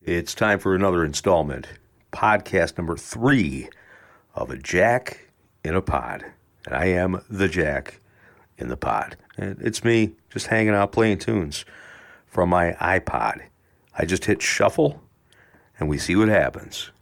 It's time for another installment, podcast number 3 of A Jack in a Pod. And I am the Jack in the Pod. And it's me just hanging out playing tunes from my iPod. I just hit shuffle and we see what happens.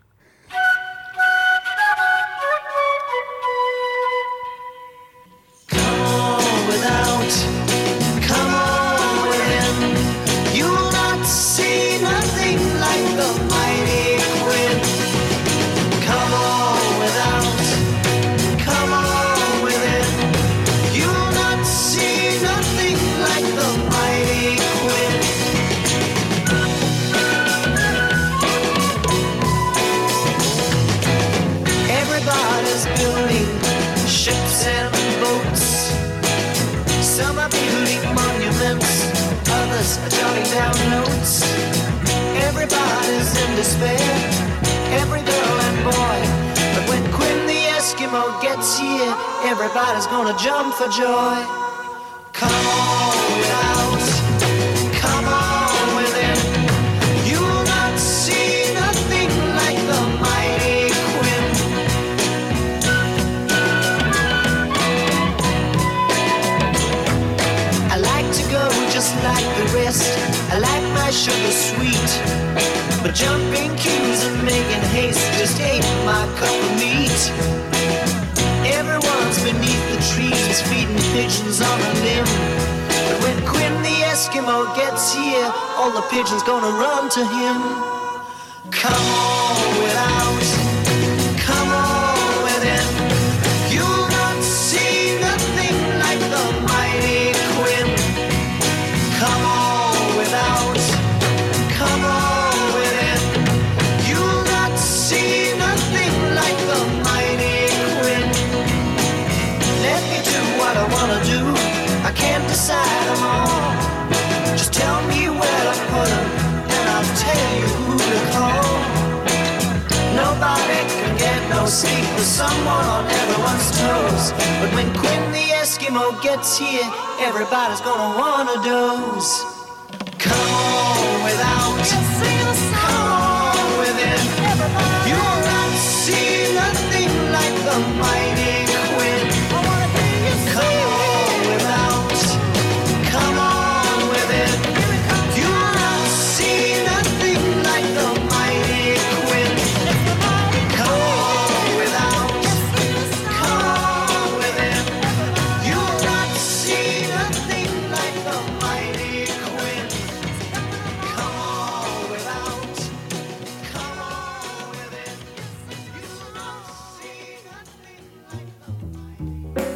Jotting down notes. Everybody's in despair, every girl and boy. But when Quinn the Eskimo gets here, everybody's gonna jump for joy. Come on without, come on within. You'll not see nothing like the mighty Quinn. I like to go just like the rest. I like my sugar sweet, but jumping queues and making haste just ain't my cup of meat. Everyone's beneath the trees feeding pigeons on a limb, but when Quinn the Eskimo gets here, all the pigeons gonna run to him. Come on without, come on within. You'll not see nothing like the mighty Quinn. Come on without, come on within. You'll not see nothing like the mighty Quinn. Let me do what I wanna do. I can't decide them all. Just tell me where to put them, and I'll tell you who to call. Nobody can get no sleep with someone on everyone's toes. But when Quinn the Eskimo gets here, everybody's gonna wanna doze. Come on without, come on within. You'll not see nothing like the mighty Quinn. Come on without, come on within. You'll not see nothing like the mighty Quinn. Come on without, come on within. You'll not see nothing like the mighty Quinn. Come on without, come on within. You'll not see nothing like the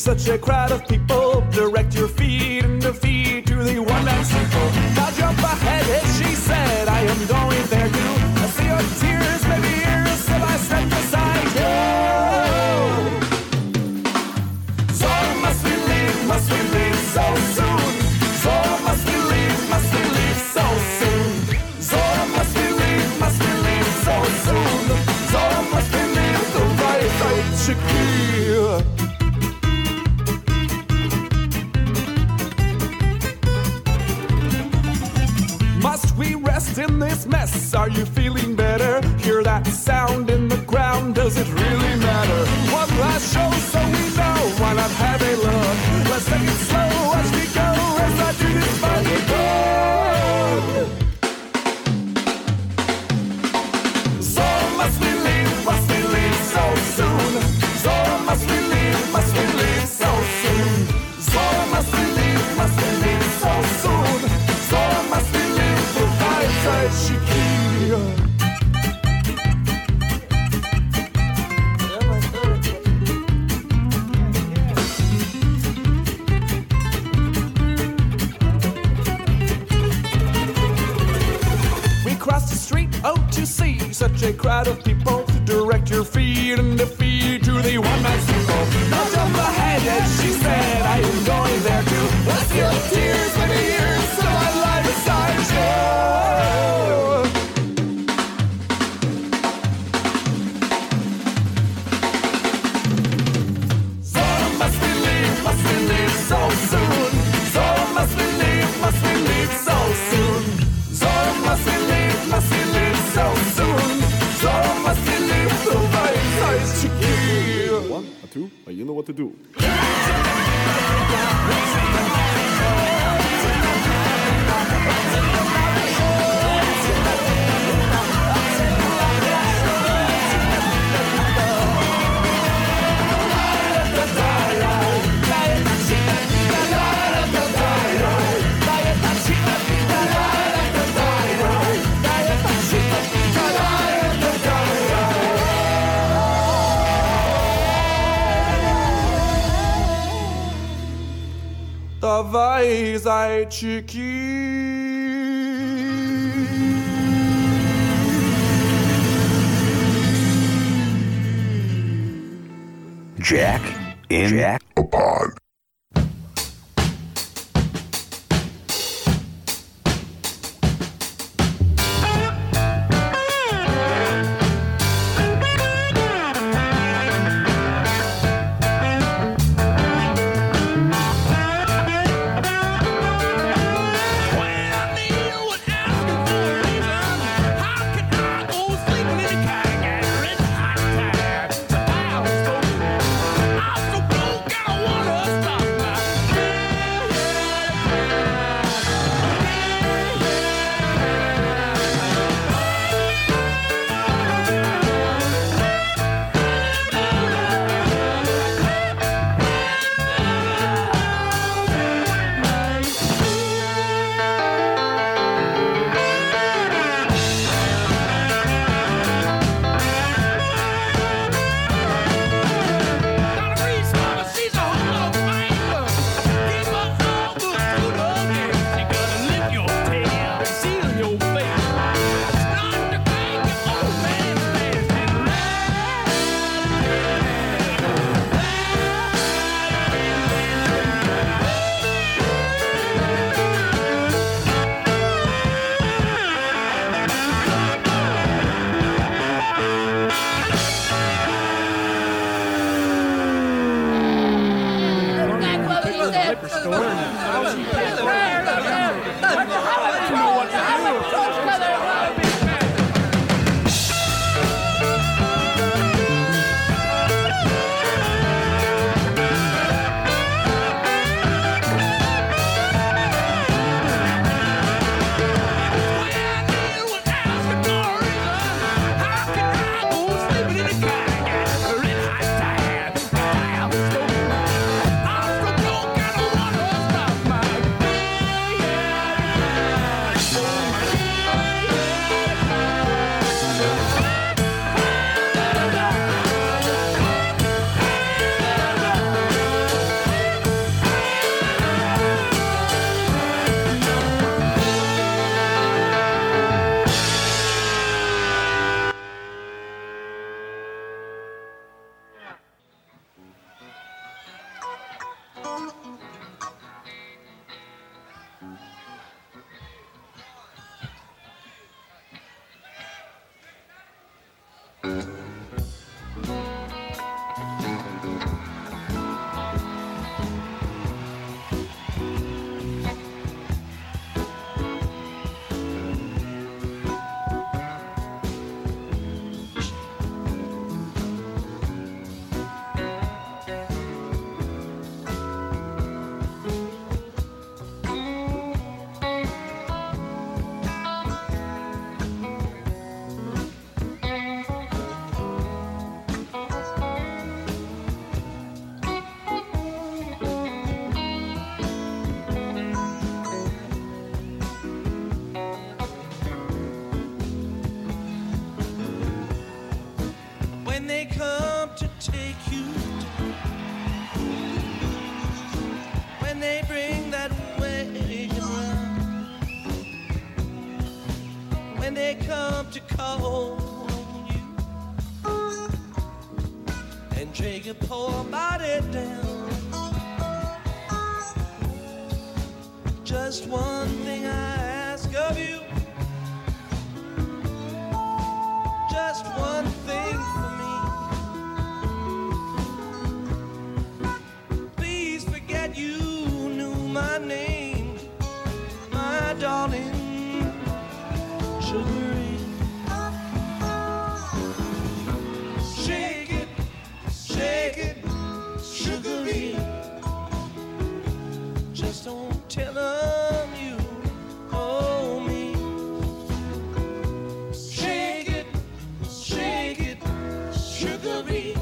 such a crowd of people. Direct your feet and defeat to the one-man steeple. Now jump ahead, and she said, I am going there too. I see your tears, maybe ears, so I step beside you. Zora, must we leave so soon? Zora, must we leave so soon? Zora, must we leave so soon? Zora, must we leave the right Shakira. Must we rest in this mess? Are you feeling better? Hear that sound in the ground? Does it really matter? One last show so we know. Why not have a look? Let's take it slow as we go. As I do this funny book. So must we leave so soon? Zora, must we leave so soon? Zora, must we leave so soon? Zora, must we leave the right side, Shakira. We crossed the street, oh, to see such a crowd of people. Direct your feet and defeat to the one-man steeple. Now jump ahead, and she said, I am going there too. I feel tears, maybe years, so I lie beside you. Zora, must we leave so soon? Zora, must we leave so soon? Zora, must we leave so soon? Zora, must we leave the right side, Shakira. 1 or 2, you know what to do. Dawaj, zajczyki. Jack in a Pod. I was so blue, got a wonder. may come to call you and drag your poor body down. Just one thing I ask of you, just one thing for me. Please forget you knew my name, my darling. Sugary. Shake it, shake it, sugary. Just don't tell them you owe me. Shake it, sugary.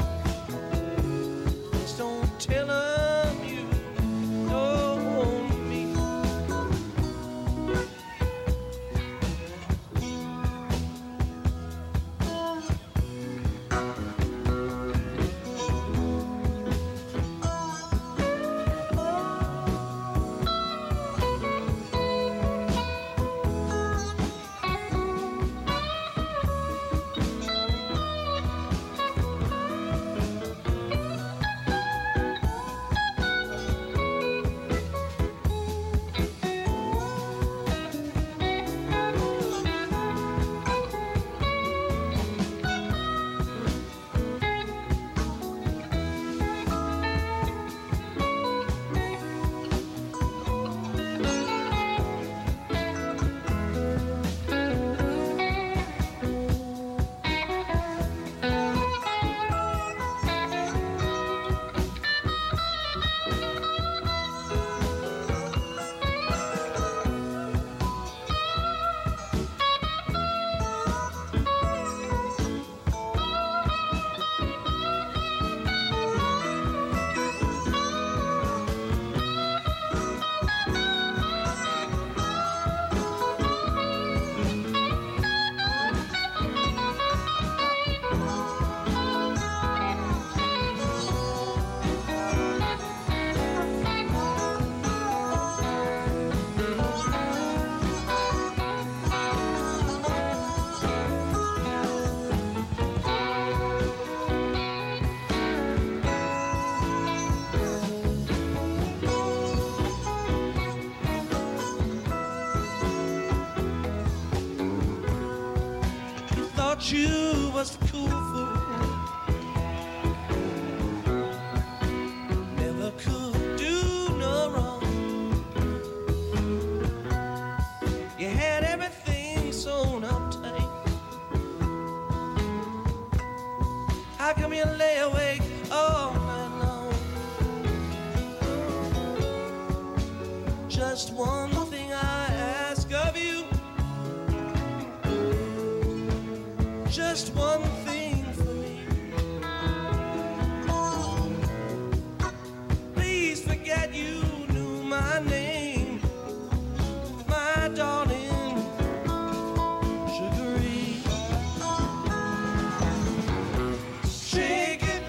Just don't tell them you owe me. You was the cool fool, never could do no wrong. You had everything sewn up tight. How come you lay awake all night long? Just one thing I ask of you, just one thing for me. Please forget you knew my name, my darling, Sugary. Shake it,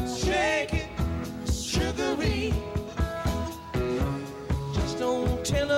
sugary. Just don't tell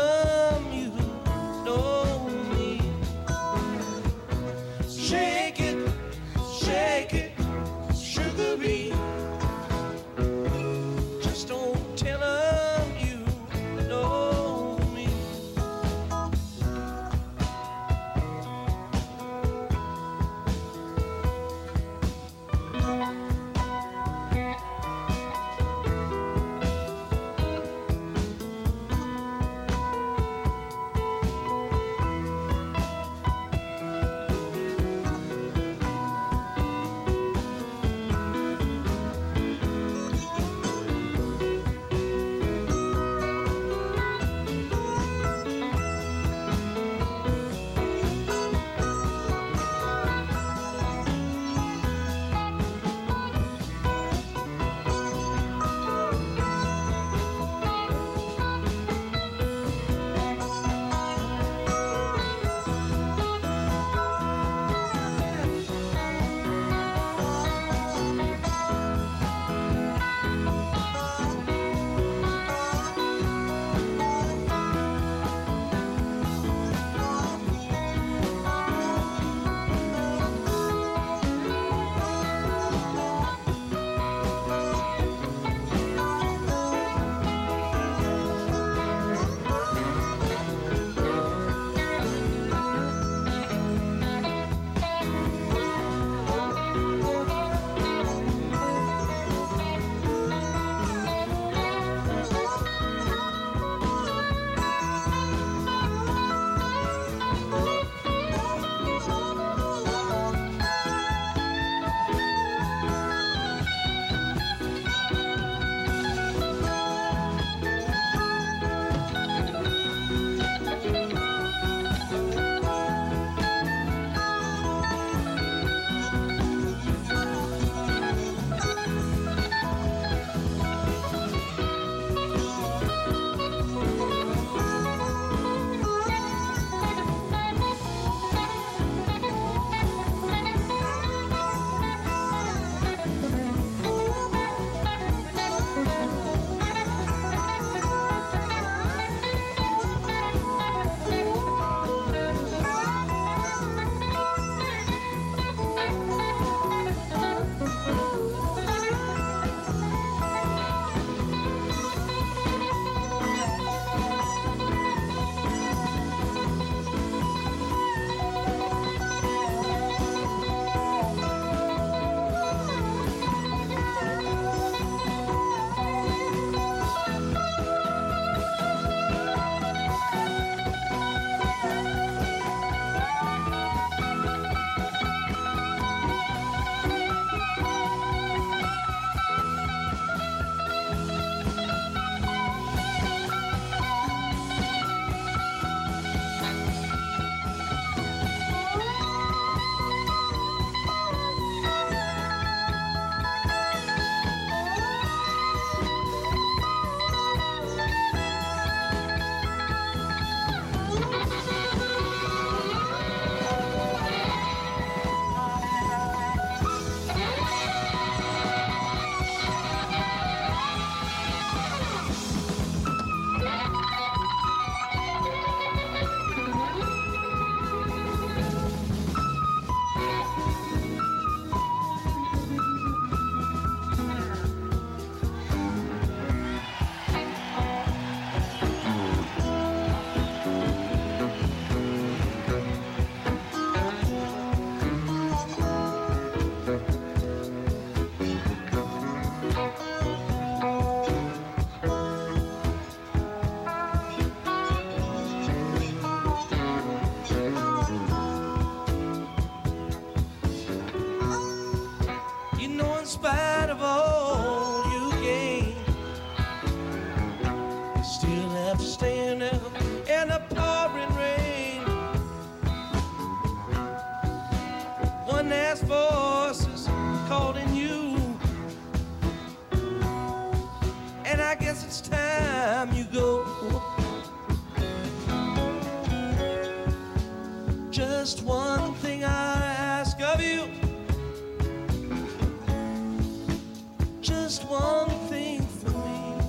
just one thing for me.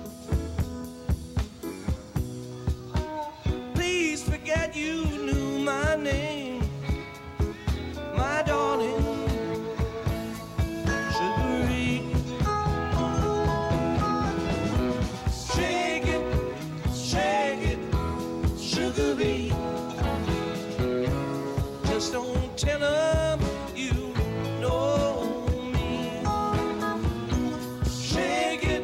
Please forget you knew my name, my darling. Sugar-free. Shake it, sugar-free. Just don't tell them you know me. Shake it,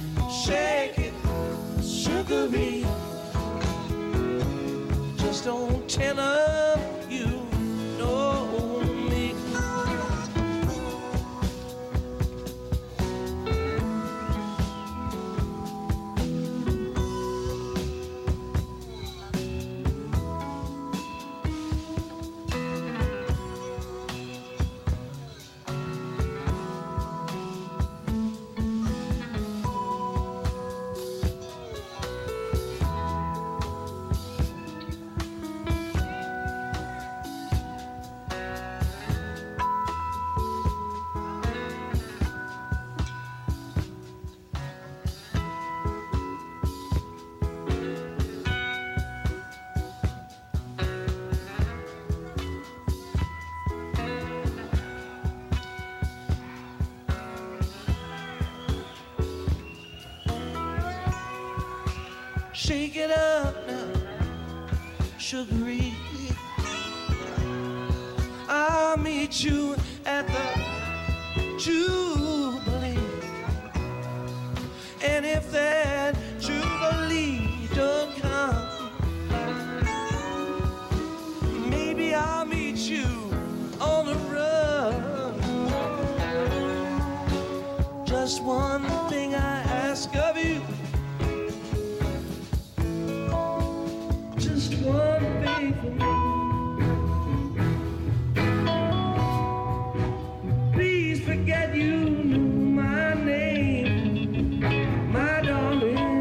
sugar-free. Just don't tell them you know me. Shake it up now, sugar-free. I'll meet you at the Jubilee. And if that Jubilee don't come, maybe I'll meet you on the run. Just one thing I ask of you. Just one thing for me. Please forget you knew my name, my darling.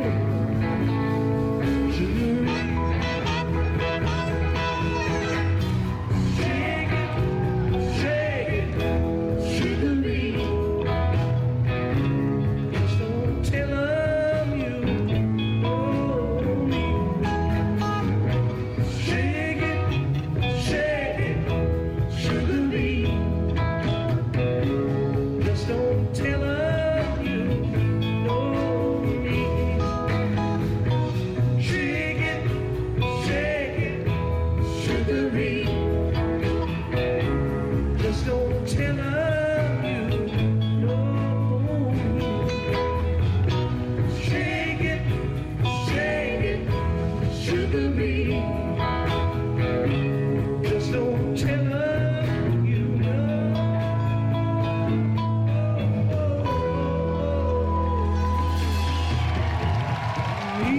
Shake it, sugar-free. Just don't tell them you know me. Shake it, sugar-free. Just don't tell her you know me. Shake it, sugar-free. Just don't tell her you know me. Shake it, sugar-free. Just don't tell her you know me.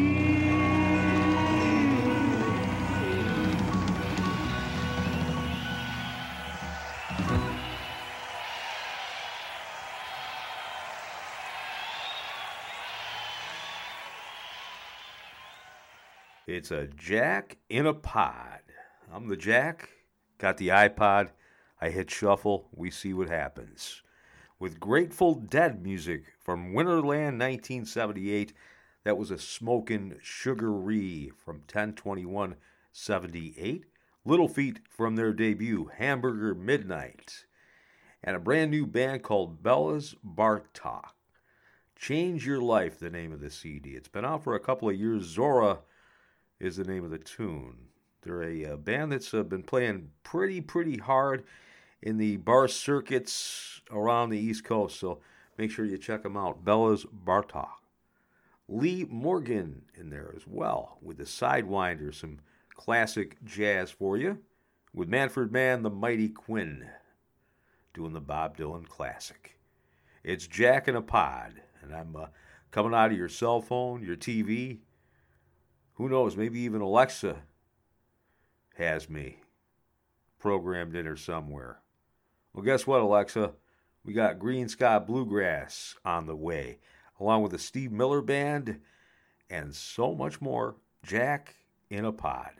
It's a Jack in a Pod. I'm the Jack, got the iPod, I hit shuffle, we see what happens. With Grateful Dead music from Winterland 1978, that was a Smokin' Sugar-Ree from 10/21/78, Little Feat from their debut, Hamburger Midnight, and a brand new band called Bella's Bartok. Change Your Life, the name of the CD. It's been out for a couple of years. Zora is the name of the tune. They're a band that's been playing pretty hard in the bar circuits around the East Coast, so make sure you check them out. Bella's Bartok. Lee Morgan in there as well with the Sidewinder, some classic jazz for you, with Manfred Mann, the Mighty Quinn, doing the Bob Dylan classic. It's Jack in a Pod, and I'm coming out of your cell phone, your TV. Who knows, maybe even Alexa has me programmed in her somewhere. Well, guess what, Alexa? We got Green Sky Bluegrass on the way, along with the Steve Miller Band, and so much more. Jack in a Pod.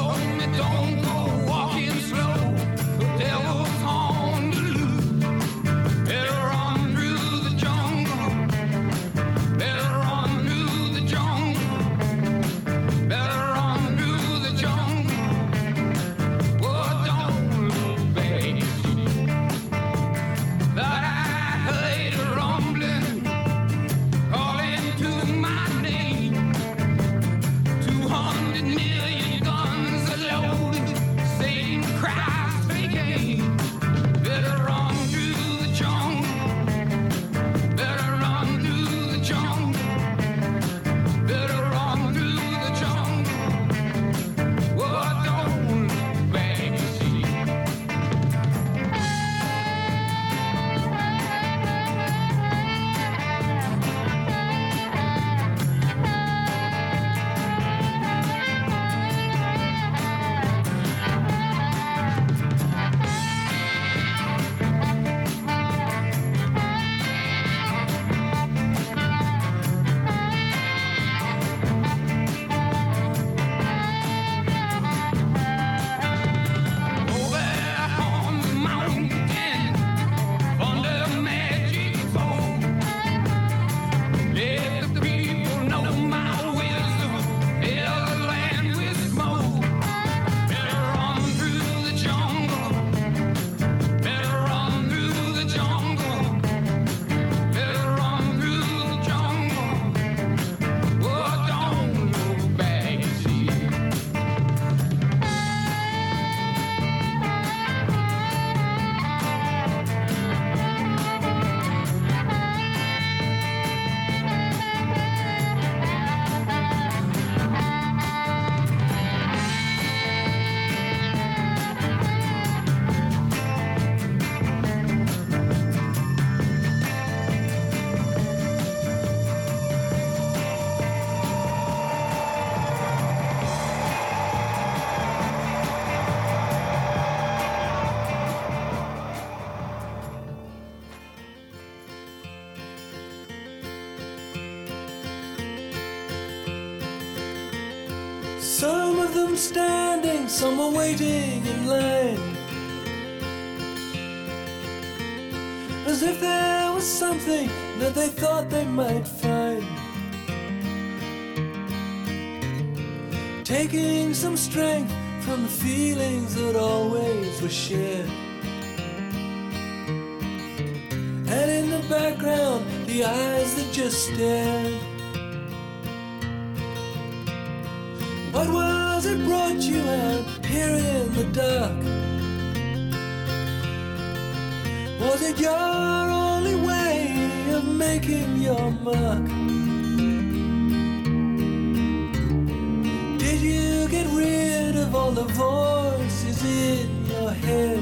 told me don't go walking slow. The devil's on the loose. Better run through the jungle. Better run through the jungle. Better run through the jungle. Oh, don't look back. That I heard a rumbling, calling to my name. 200 million guns are loaded. Satan cries again. Better run through the jungle. Better run through the jungle. Better run through the jungle. Oh, don't look back, see. Over on the mountain, under magic phone. Let the people know my wisdom. Fill the land with smoke. Better run through the jungle. Better run through the jungle. Better run through the jungle. Oh, don't look back, see. Some of them standing, some are waiting in line, as if there was something that they thought they might find. Taking some strength from the feelings that always were shared. And in the background, the eyes that just stared. What was it brought you out here in the dark? Was it your only way of making your mark? Did you get rid of all the voices in your head?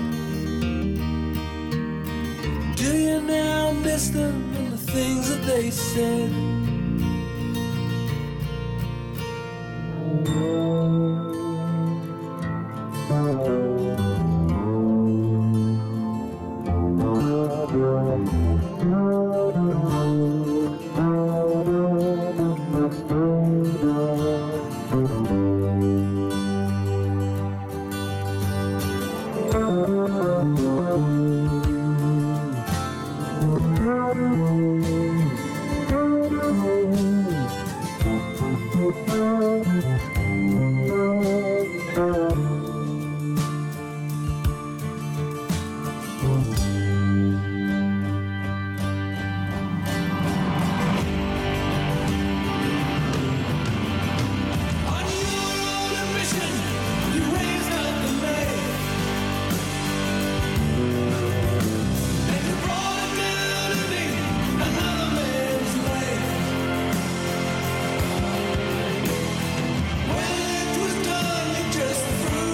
Do you now miss them and the things that they said? Just threw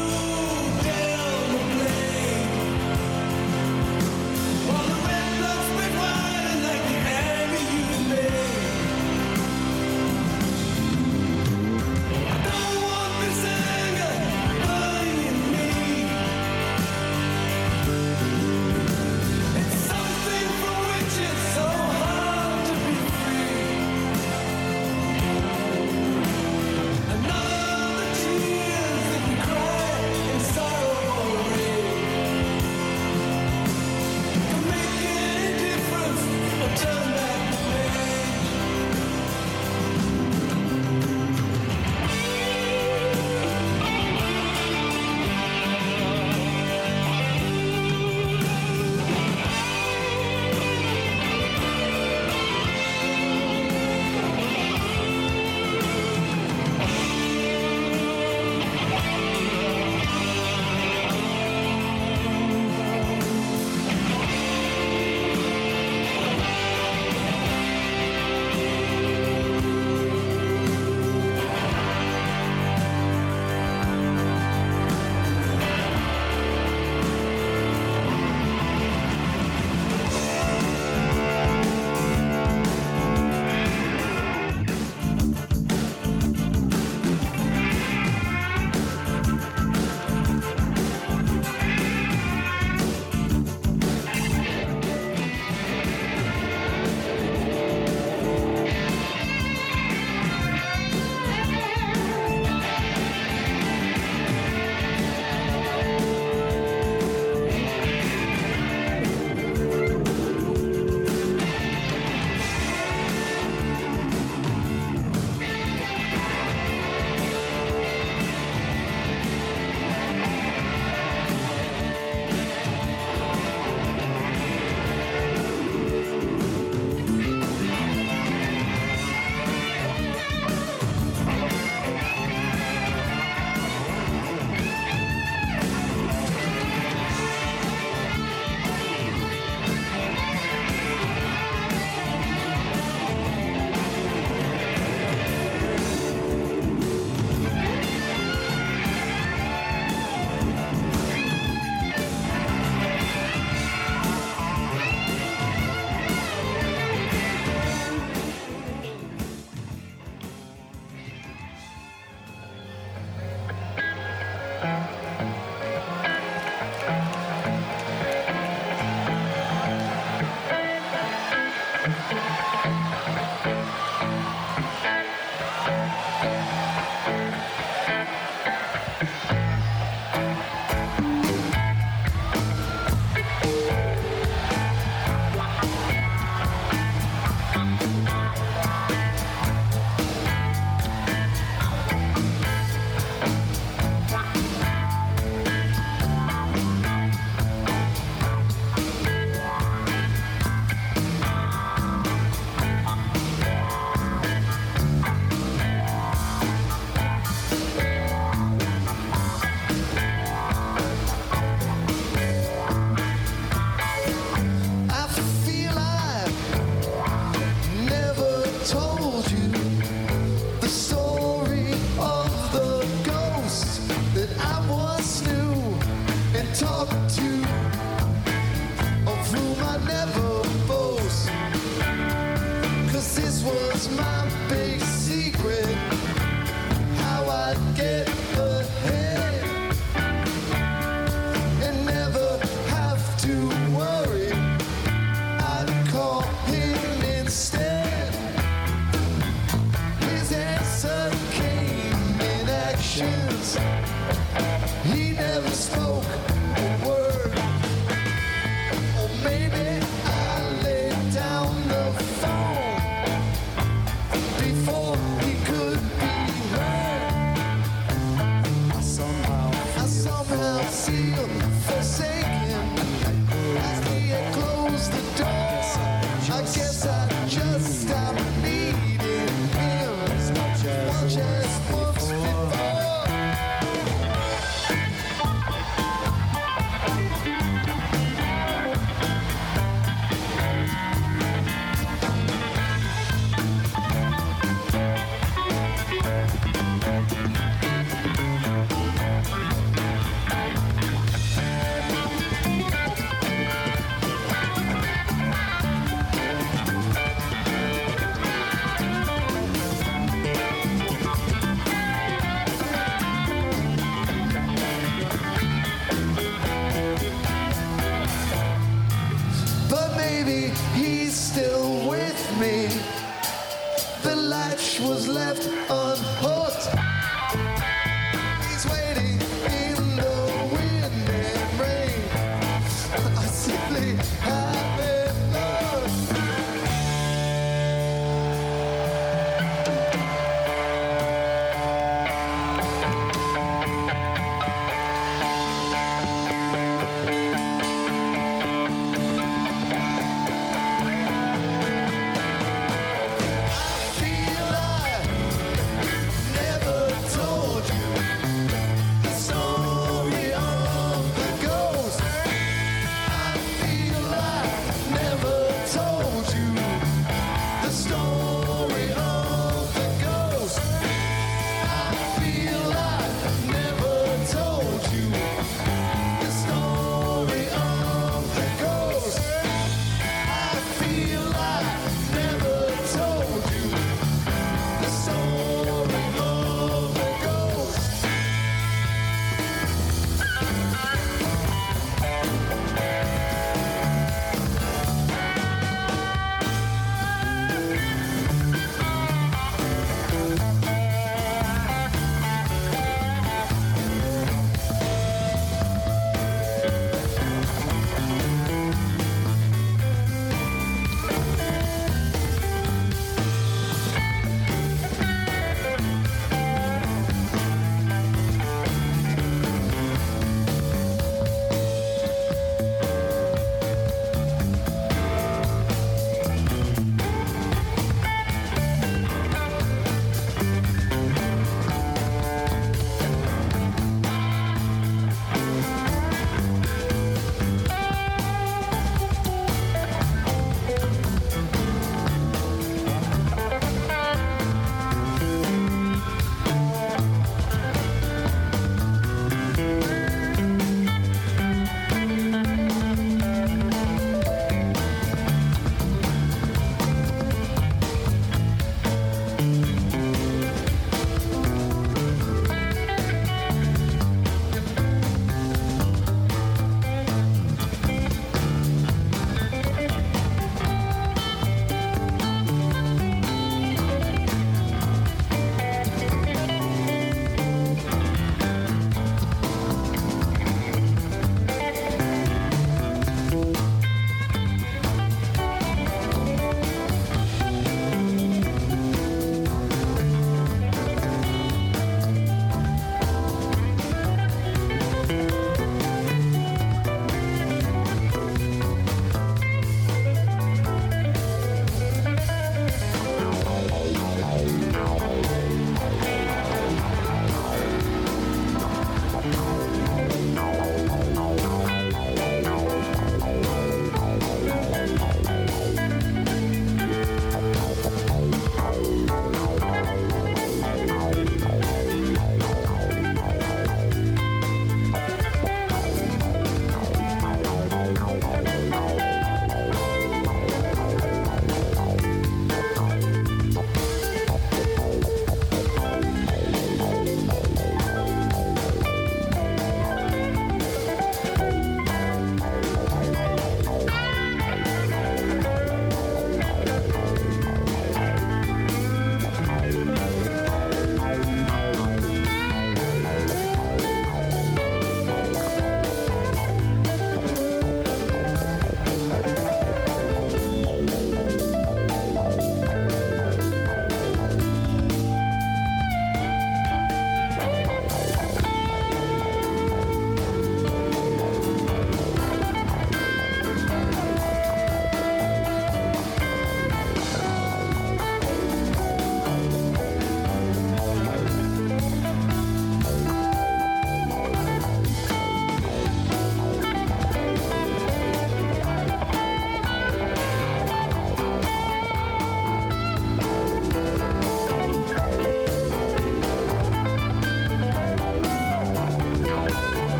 feel forsaken. After you close the door, I guess I just stopped needing him as much as once before.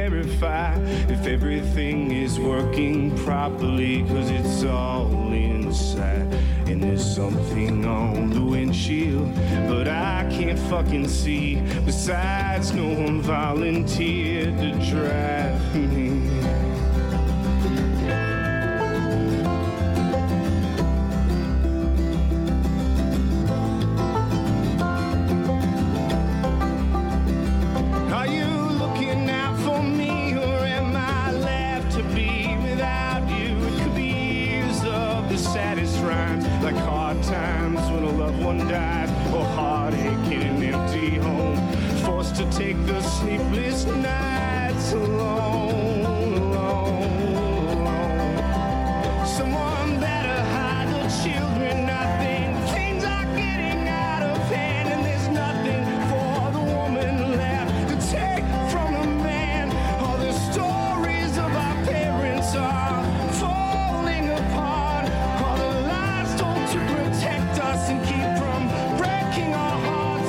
verify if everything is working properly, 'cause it's all inside. And there's something on the windshield, but I can't fucking see. Besides, no one volunteered to drive me. Like hard times when a loved one died, or heartache in an empty home, forced to take the sleepless nights alone, alone. Someone better hide the children. I think things are getting out of hand, and there's nothing for the woman left to take from the man. All the stories of our parents are falling apart. All the lies told to protect us and keep from breaking our hearts.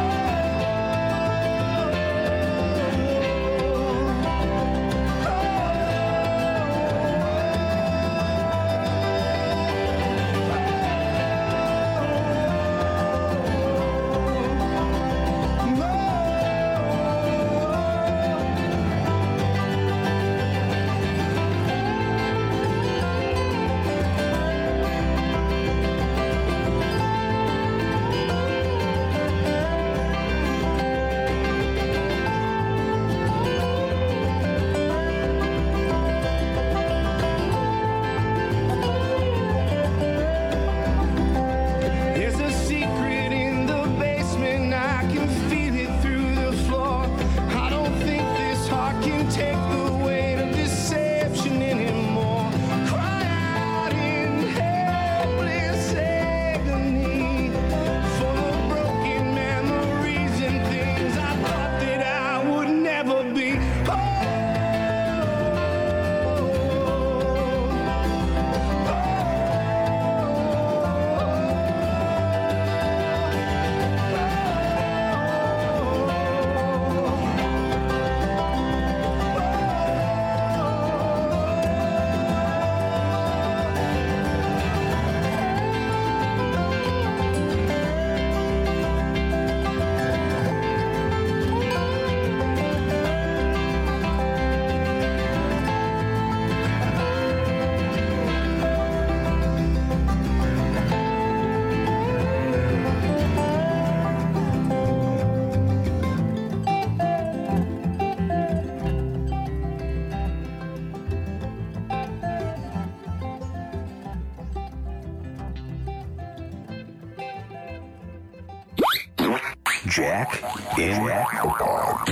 There's a secret in the basement, I can feel it through the floor. I don't think this heart can take the weight of deception anymore. Cry out in helpless agony for the broken memories and things I thought that I would never be. Jack in the Pod.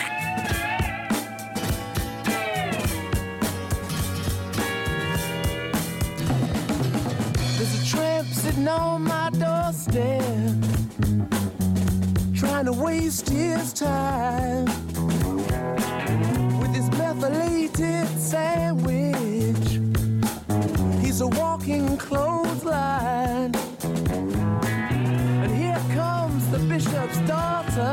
There's a tramp sitting on my doorstep, trying to waste his time with his methylated sandwich. He's a walking clothesline. And here comes the bishop's daughter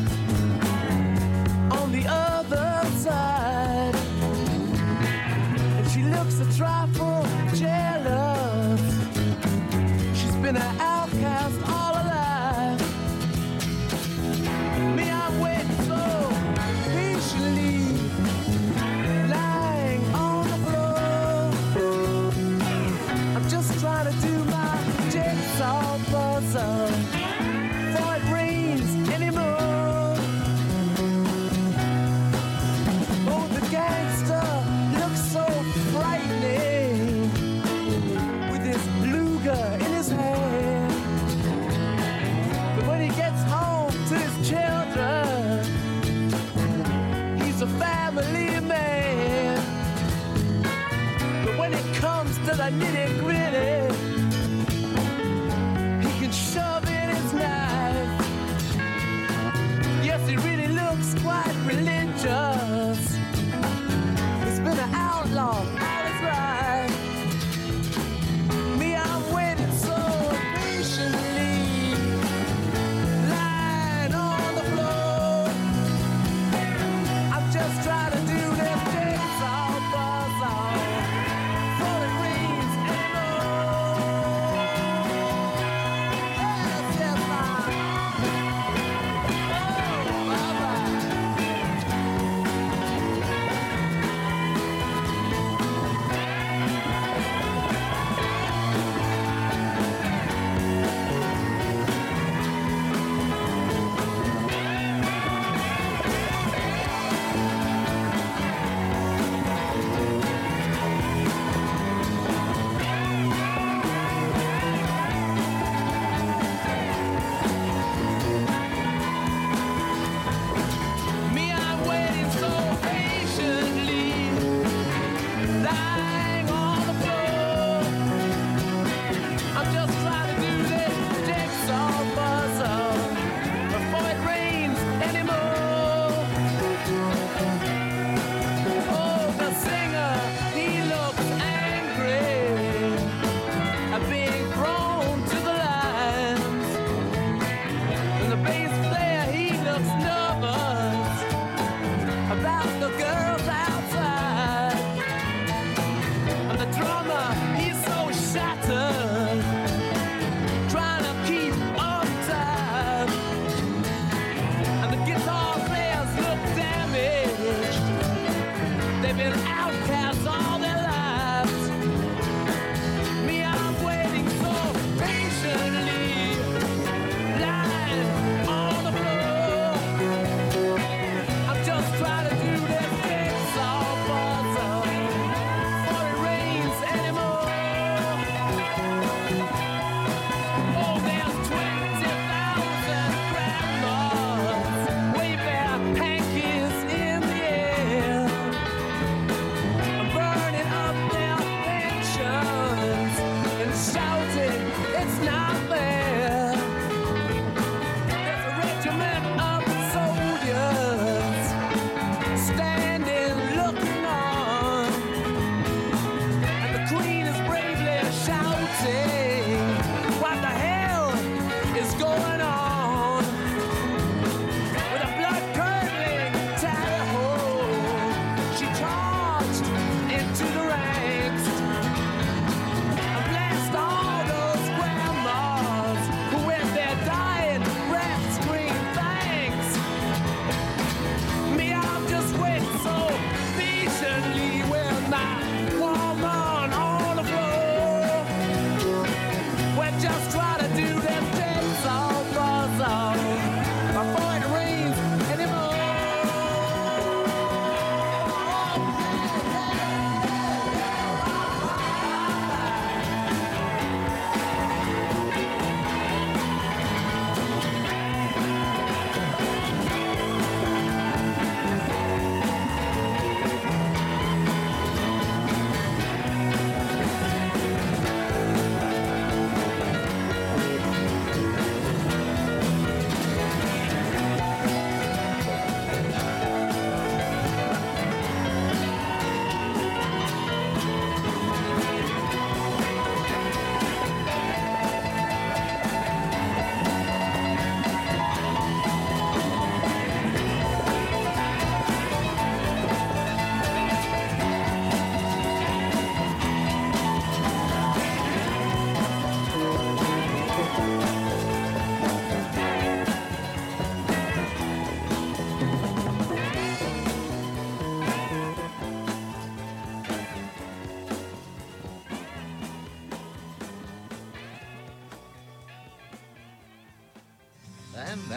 on the other side. And she looks a trifle jealous. She's been an outcast all her life. Me, I'm waiting so patiently, lying on the floor. I'm just trying to do my jigsaw puzzle before it rains anymore. Oh, the gangster looks so frightening with his Luger in his hand. But when he gets home to his children, he's a family man. But when it comes to the nitty-gritty, he can shove in his knife. Yes, he really looks quite religious. He's been an outlaw all his life. Me, I'm waiting so patiently, lying on the floor. I'm just trying to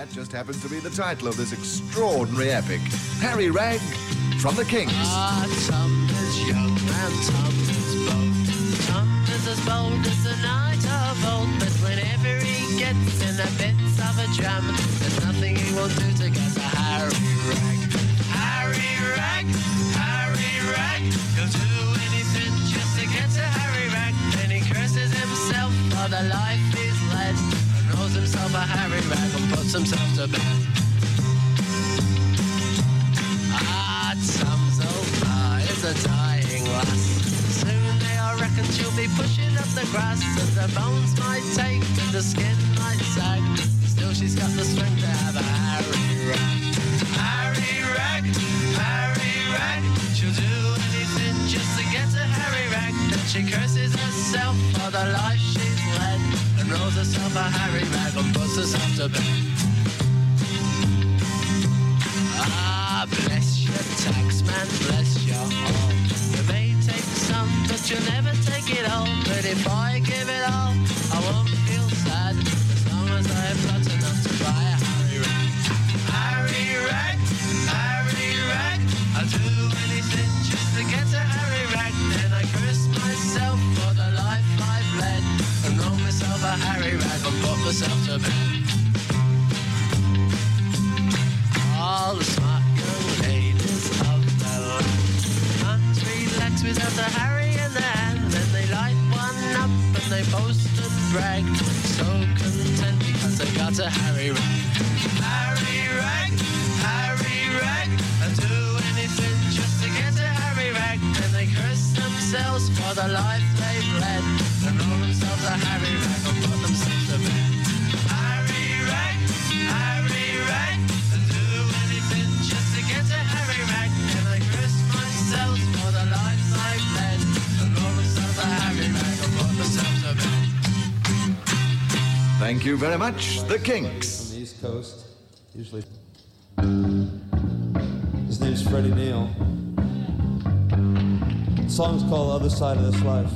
just happens to be the title of this extraordinary epic. Harry Ragg from the Kinks. Tom is young and Tom is bold. Tom is as bold as the night of old, but whenever he gets in a bit of a jam, there's nothing he won't do to get to Harry Ragg. Harry Ragg, Harry Ragg, he'll do anything just to get to Harry Ragg. Then he curses himself for the life he's led, and rolls himself a Harry Ragg and puts himself to bed. Tom's old ma is a dying lass. Soon they all reckon she'll be pushing up the grass, and the bones might take and the skin might sag. Still she's got the strength to have a Harry Ragg. Harry Ragg, Harry Ragg, she'll do anything just to get to Harry Ragg. Then she curses herself for the life she's led, and rolls herself a Harry Ragg and puts herself to bed. Bless your taxman, bless your all. You may take some, but you'll never take it all. But if I give it all, I won't feel sad, as long as I have got enough to buy a Harry Ragg. Harry Ragg, Harry Ragg, I'll do anything just to get to Harry Ragg. Then I curse myself for the life I've led, and roll myself a Harry Ragg and put myself to bed. All the smart ladies of the land, country lax without the Harry in their hand. Then they light one up and they boast and brag, so content because they got a Harry Ragg. Harry Ragg, Harry Ragg, I'll do anything just to get a Harry Ragg. Then they curse themselves for the life they've led, and roll themselves a Harry Ragg and put themselves to bed. Harry Ragg, Harry Ragg, get to Harry Ragg, and I curse myself for the life I've led, and roll myself a Harry Ragg and put myself to bed. Thank you very much, the Kinks. On the East Coast, usually. His name's Freddie Neal. The song's called Other Side of This Life.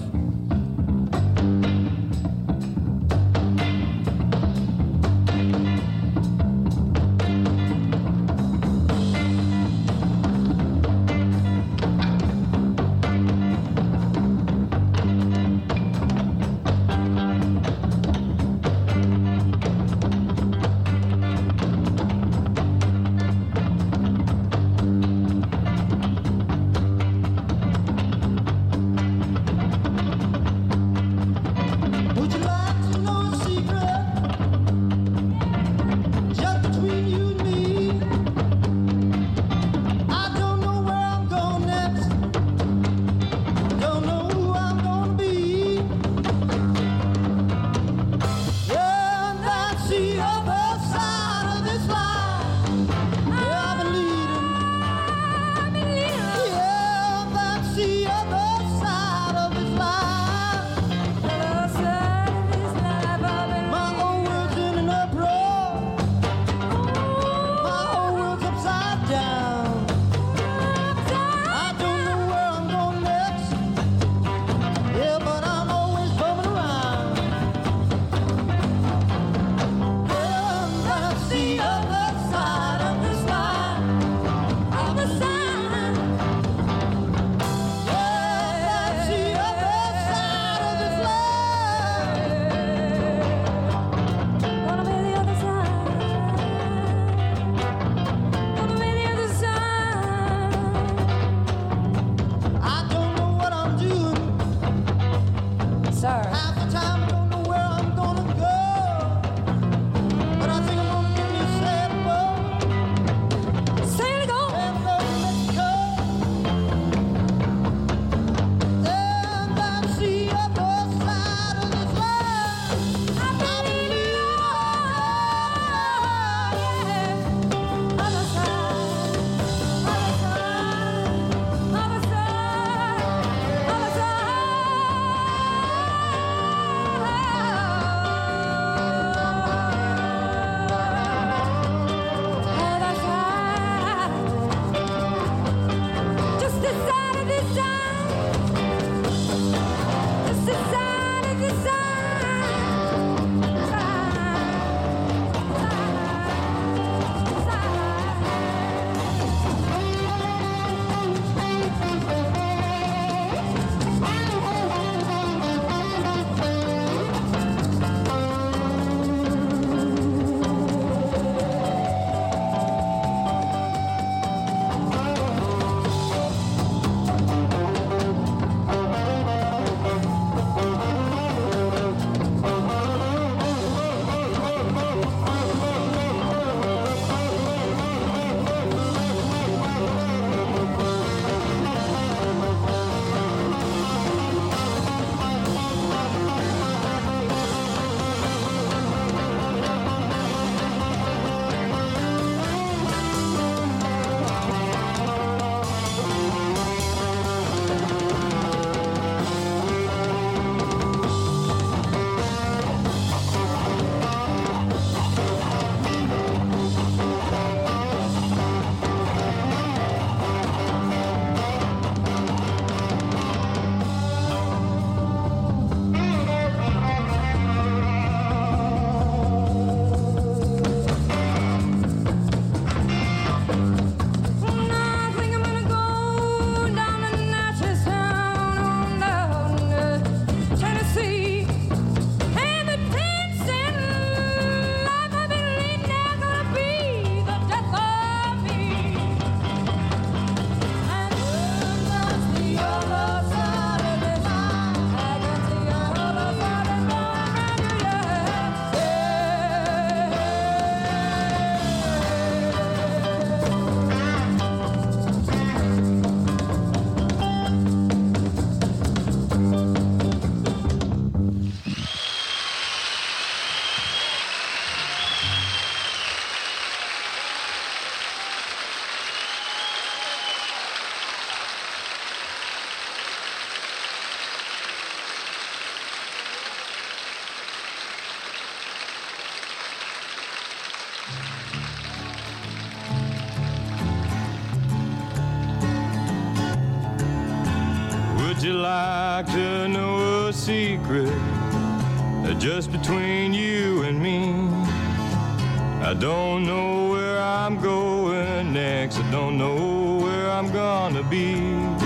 Would you like to know a secret just between you and me? I don't know where I'm going next. I don't know where I'm gonna be.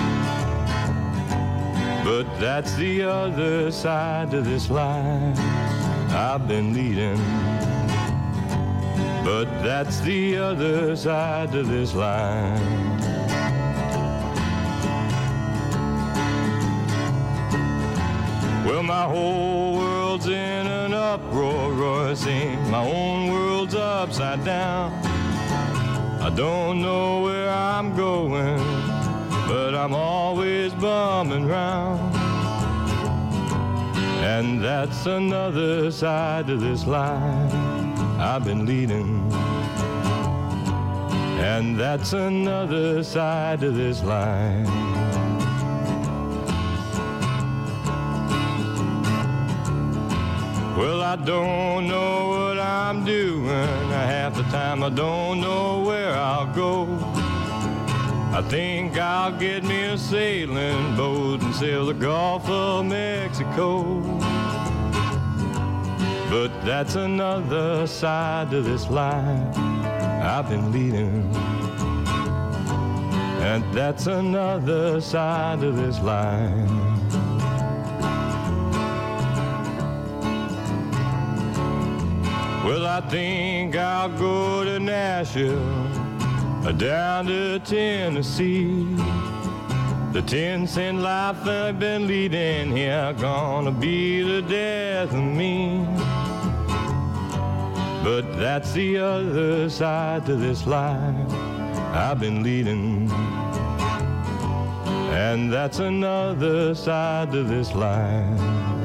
But that's the other side to this life I've been leading. But that's the other side to this life. Well, my whole world's in an uproar, roar, sing. My own world's upside down. I don't know where I'm going, but I'm always bumming round. And that's another side to this life I've been leading. And that's another side to this life. Well, I don't know what I'm doing. Half the time I don't know where I'll go. I think I'll get me a sailing boat and sail the Gulf of Mexico. But that's another side to this life I've been leading. And that's another side to this life. Well, I think I'll go to Nashville, down to Tennessee. The 10-cent life I've been leading here gonna be the death of me. But that's the other side to this life I've been leading. And that's another side to this life.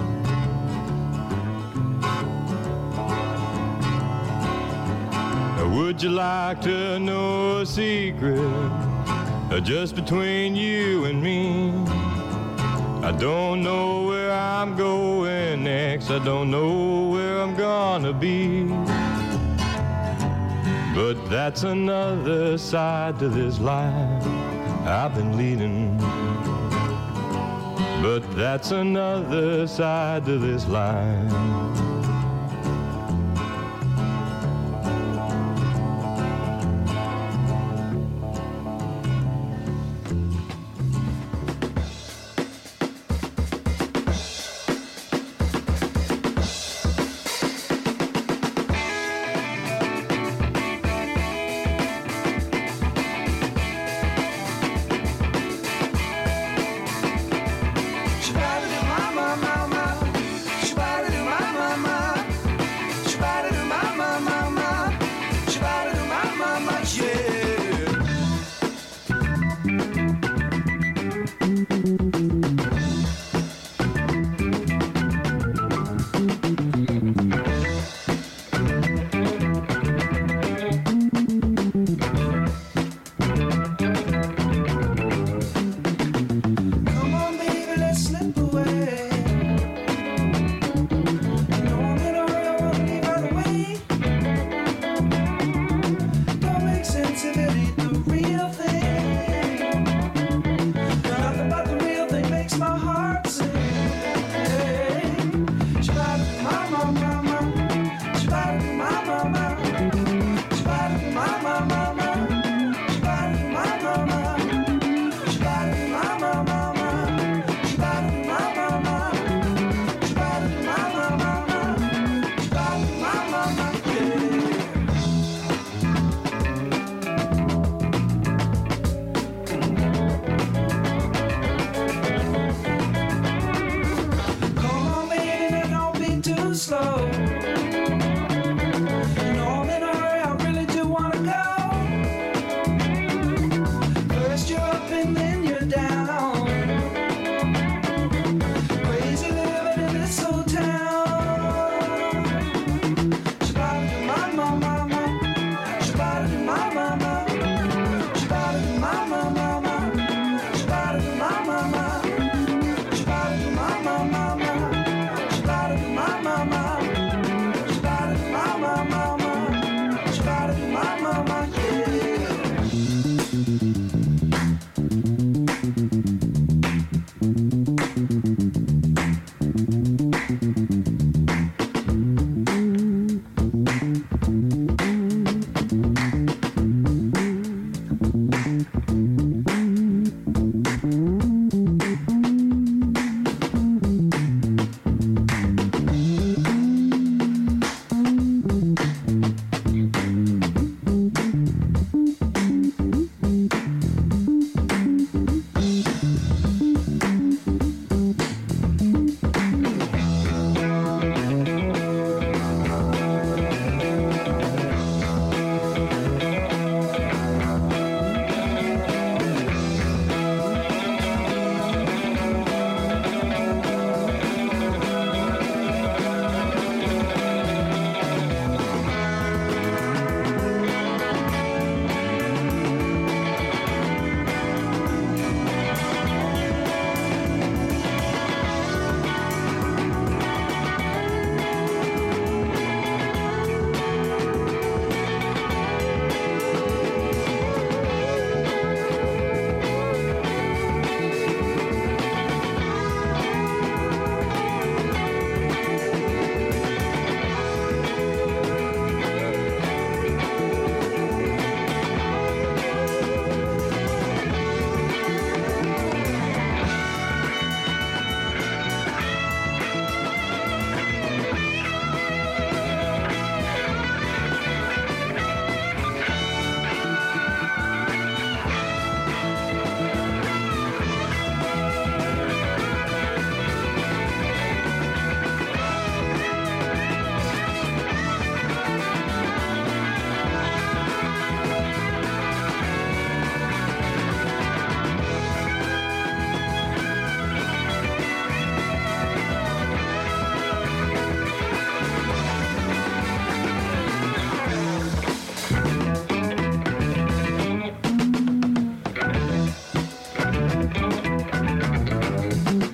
Would you like to know a secret just between you and me? I don't know where I'm going next. I don't know where I'm gonna be. But that's another side to this life I've been leading. But that's another side to this life. Shabba-da-doo-ma-ma-ma-ma, shabba-da-doo-ma-ma-ma.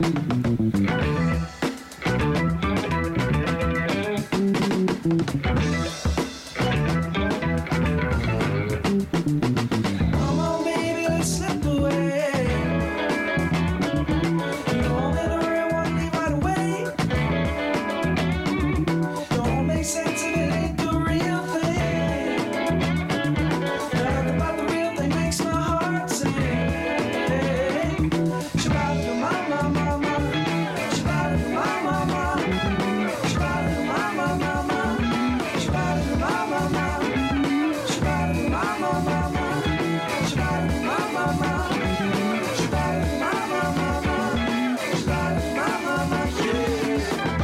Come on, baby, let's slip away. You don't let her in one leave right away. Don't make sense if it ain't the real thing. Nothing about the real thing makes my heart sing. Shabba-do mama mama, shabba-do mama mama, shabba-do mama mama, shabba-do mama mama, shabba-do mama mama, shabba-do mama mama, shabba-do mama mama, shabba-do mama mama, yeah.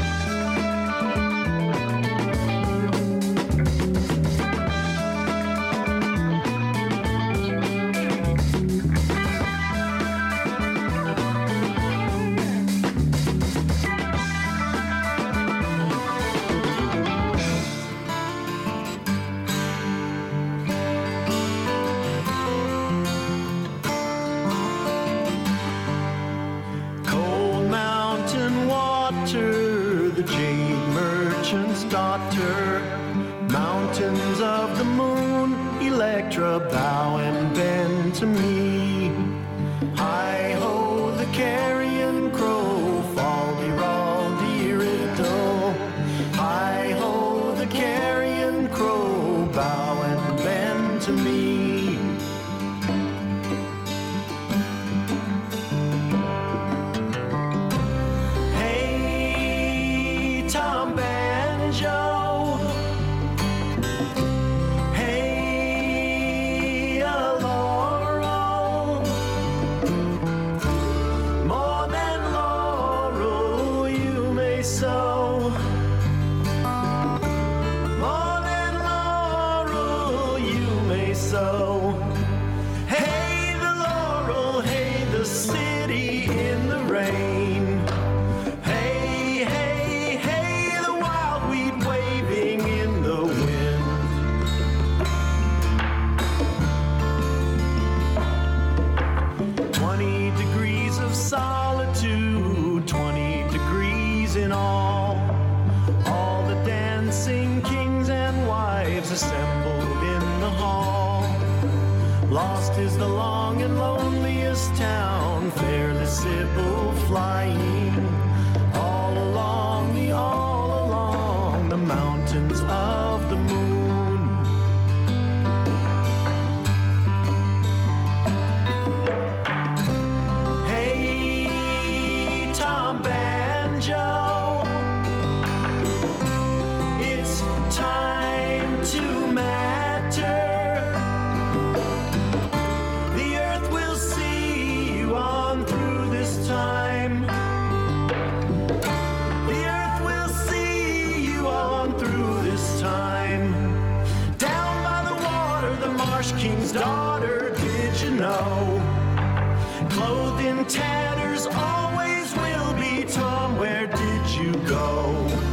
Cold mountain water, the jade merchant's daughter. Mountains of the moon, Electra, bow and bend to me. Hi-ho, the carrion crow, fal-de-ral-de-riddle. Hi-ho, the carrion crow, bow and bend to me. Hey, Tom Banjo. Hey, Laurel. More than laurel you may sow. More than laurel you may sow. Hey, the laurel, hey, the city in the rain. Hey, hey, hey, the wild weed waving in the wind. 20 degrees of solitude, 20 degrees in all. All the dancing kings and wives assembled in the hall. Lost is the long and loneliest town, fairly Sybil flying all along the mountains of the moon. Hey, Tom Banjo, it's time to matter. The earth will see you on through this time. The earth will see you on through this time. Down by the water, the marsh king's daughter, did you know? Clothed in tatters, always will be. Tom, where did you go?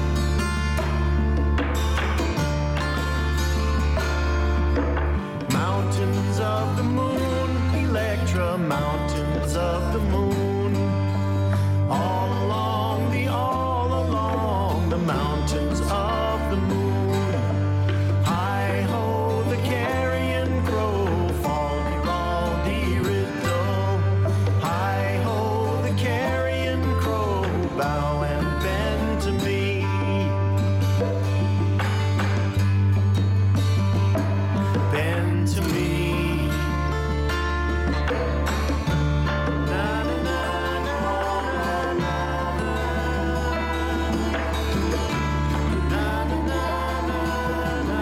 Mountains of the moon, Electra, mountains of the moon. All along the mountains of the moon. Hi-ho, the carrion crow, fal-de-ral-de-riddle. Hi-ho, the carrion crow, bow and bend to me. Bend to me. Na, na, na, na, na, na, na, na, na,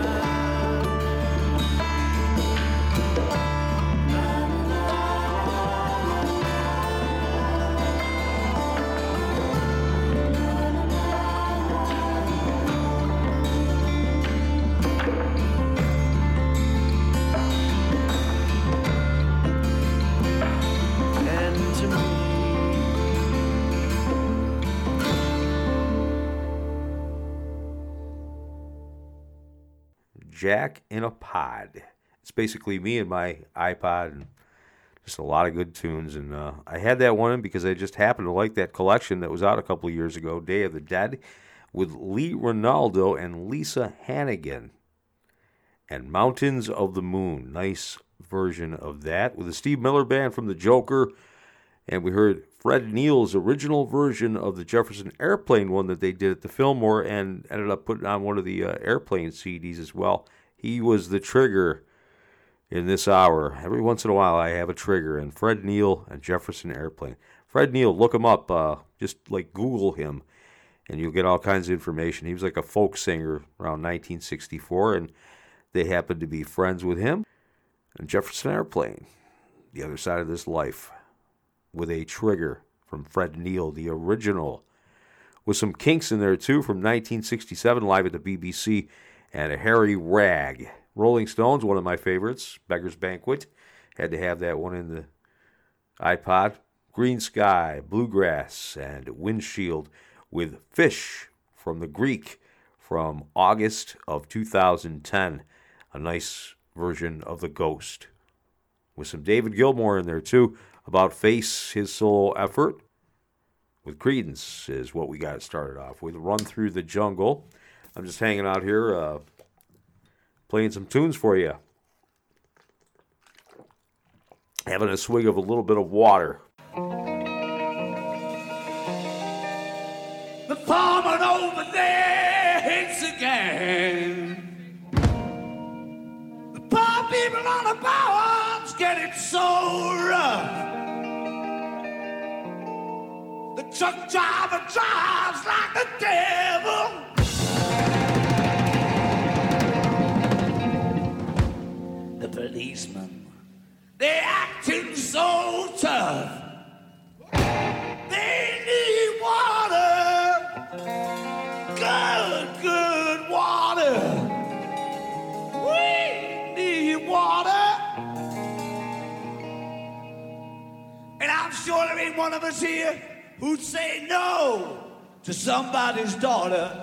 bend to me. Jack in a Pod. It's basically me and my iPod and Just a lot of good tunes. And I had that one in because I just happened to like that collection that was out a couple of years ago, Day of the Dead, with Lee Ronaldo and Lisa Hannigan. And Mountains of the Moon. Nice version of that with the Steve Miller Band from The Joker. And we heard Fred Neil's original version of the Jefferson Airplane one that they did at the Fillmore and ended up putting on one of the Airplane CDs as well. He was the trigger in this hour. Every once in a while I have a trigger. And Fred Neil and Jefferson Airplane. Fred Neil, look him up. Just like Google him and you'll get all kinds of information. He was like a folk singer around 1964 and they happened to be friends with him. And Jefferson Airplane, The Other Side of This Life, with a trigger from Fred Neil, the original, with some Kinks in there too from 1967 live at the BBC, and a Harry Rag. Rolling Stones, one of my favorites, Beggar's Banquet, had to have that one in the iPod. Green Sky, Bluegrass, and Windshield with Fish from the Greek from August of 2010. A nice version of The Ghost. With some David Gilmour in there too, about Face, his solo effort. With Creedence is what we got started off with. Run Through the Jungle. I'm just hanging out here playing some tunes for you. Having a swig of a little bit of water. The farmer over there hates again. The poor people on the boards get it so rough. The truck driver drives like the devil. The policemen, they're acting so tough. They need water, good water. We need water. And I'm sure there ain't one of us here who'd say no to somebody's daughter.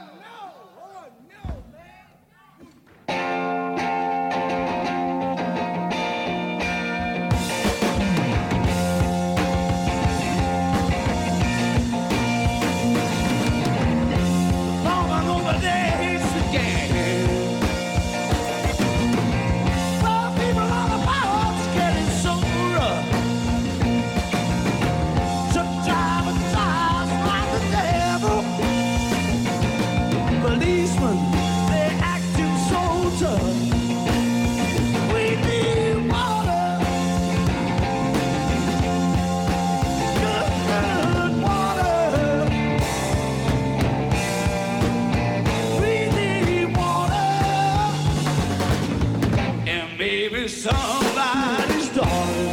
Somebody's daughter.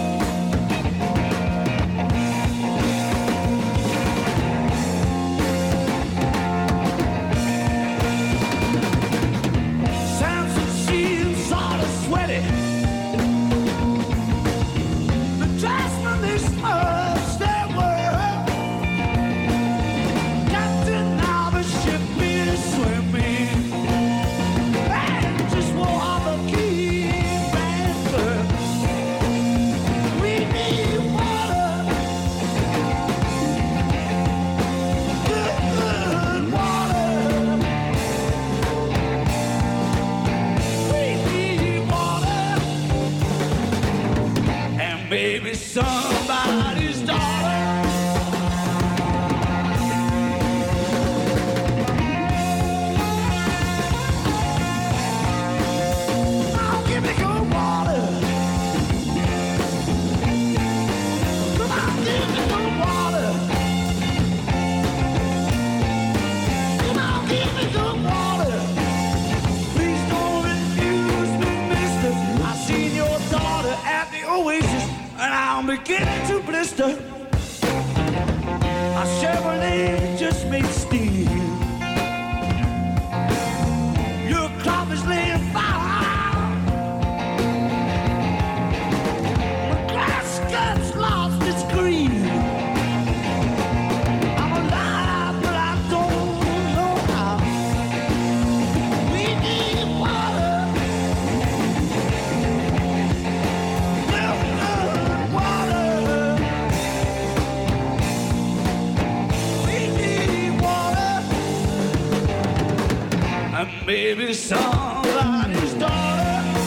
Samson seems sort of sweaty. The dressman they smudged their world. Captain of a ship is swimming. And just wore off a key. Maybe somebody's daughter. Now give me good water. Come on, give me good water. Come on, give me good water. Please don't refuse me, mister. I seen your daughter at the Oasis. And I'm beginning to blister. A Chevrolet just made steel. Your crop is laying fire. The grass gets lost its green. I'm alive, but I don't know how. We need water. Well, Maybe somebody's daughter.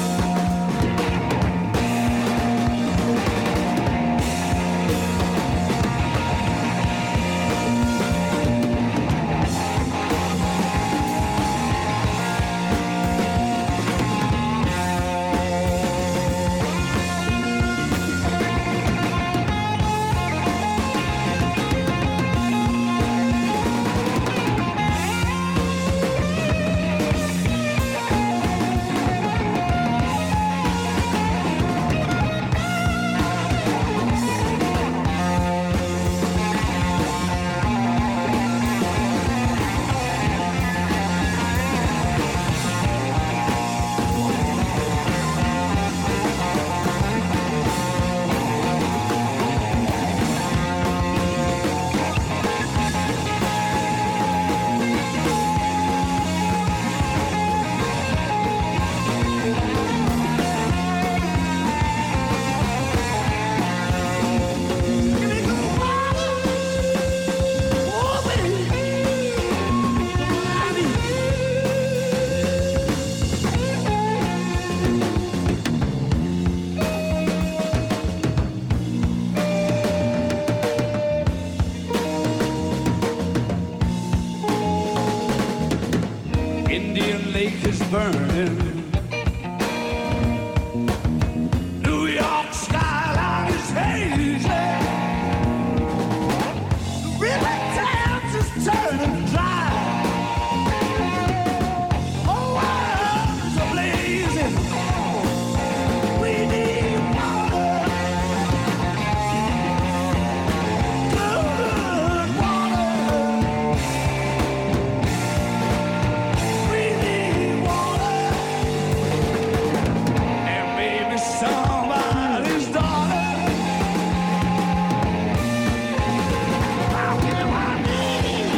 Indian Lake is burning. New York skyline is hazy. The river Thames is turning dry. Oh, world's a-blazing. We need water. Good water. We need water. And maybe somebody's daughter. I'll give you what I need.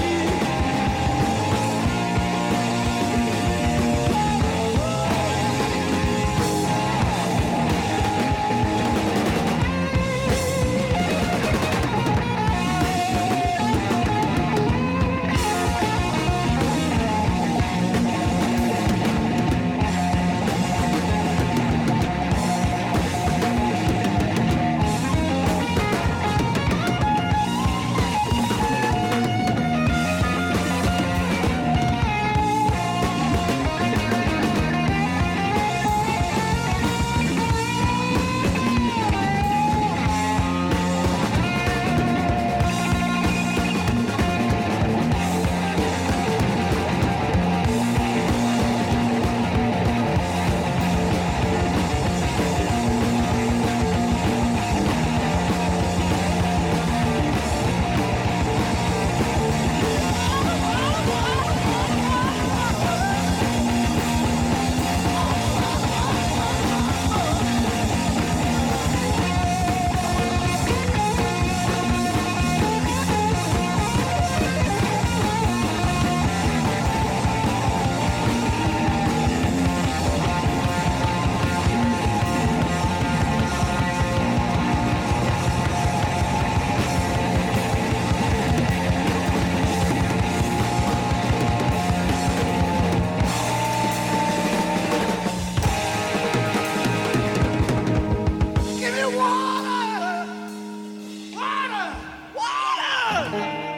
Give me water! Water! Water!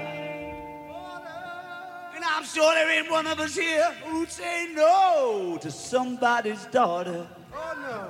And I'm sure there ain't one of us here who'd say no to somebody's daughter. Oh no.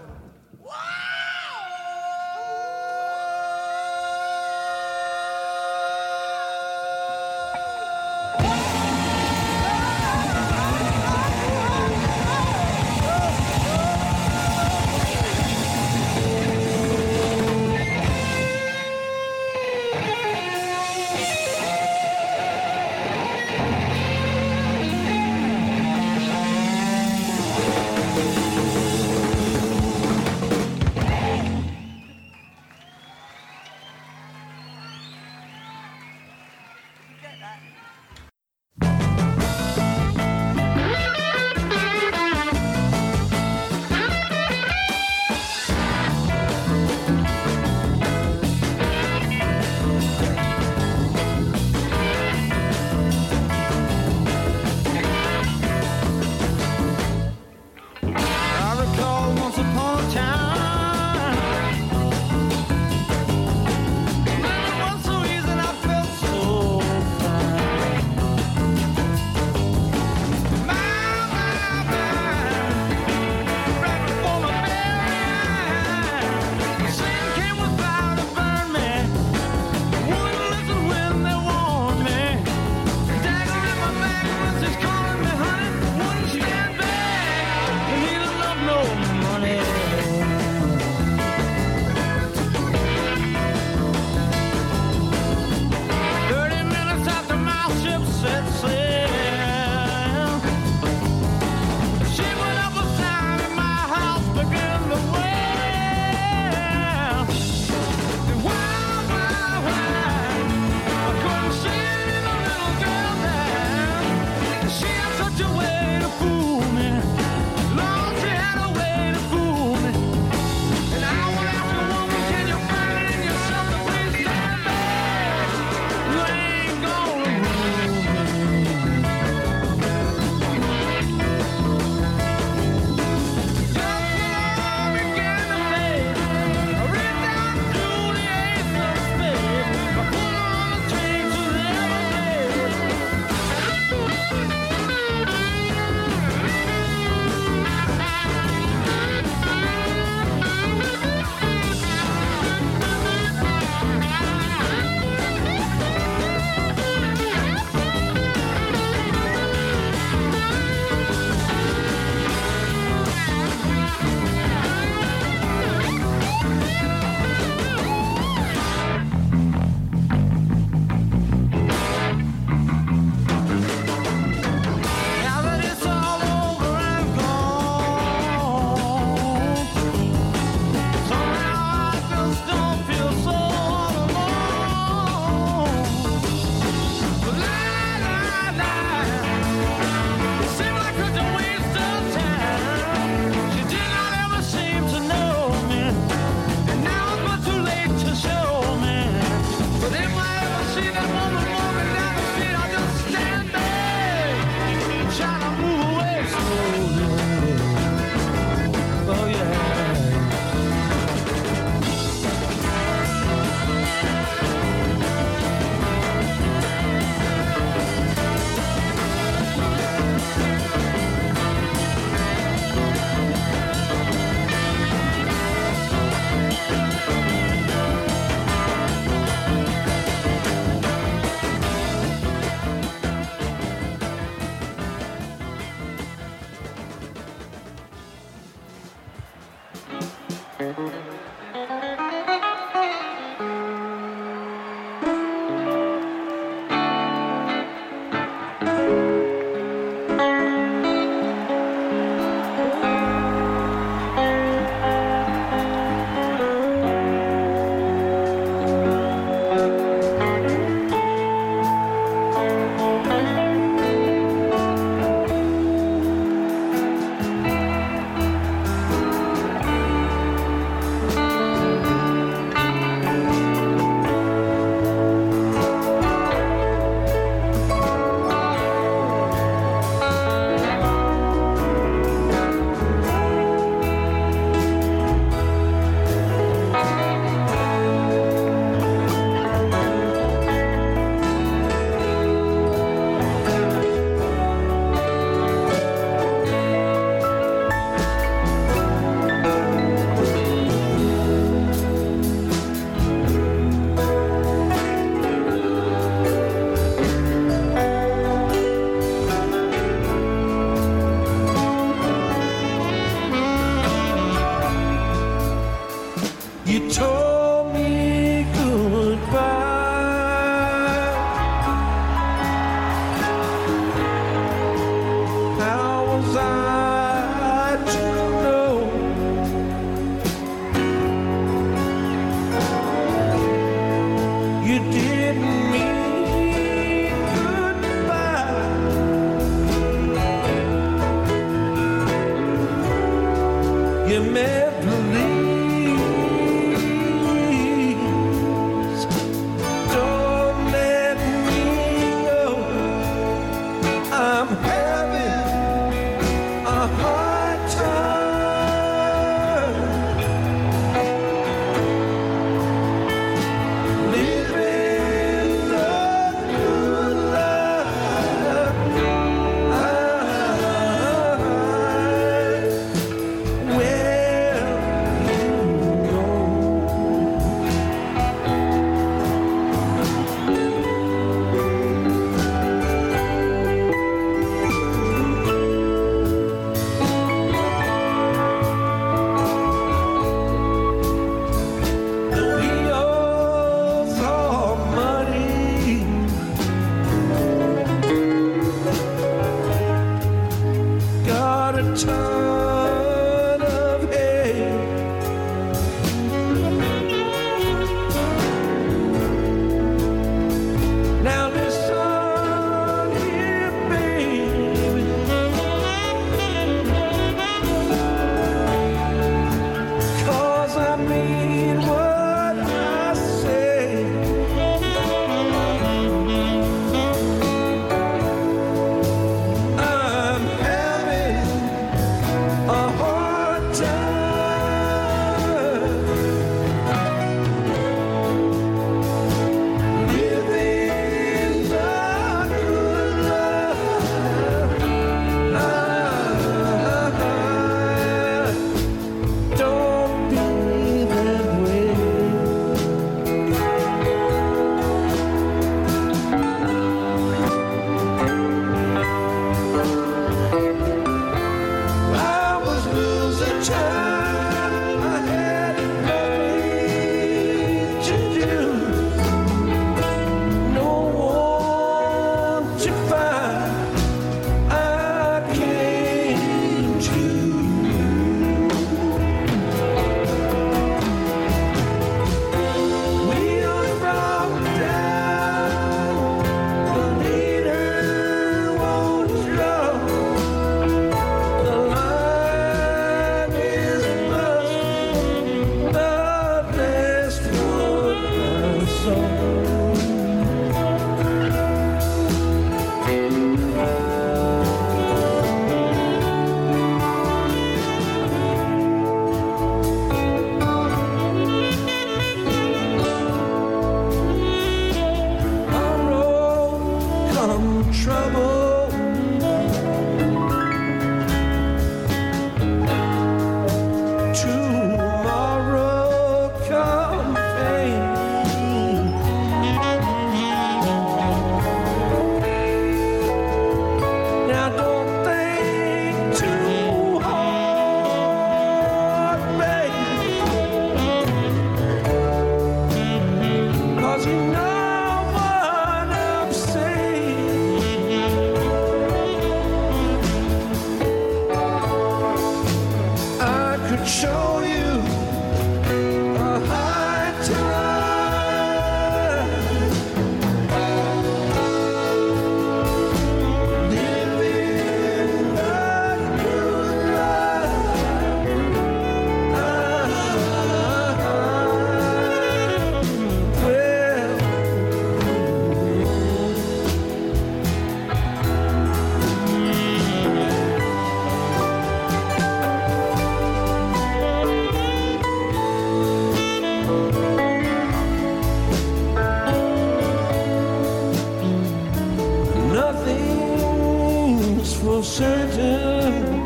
certain.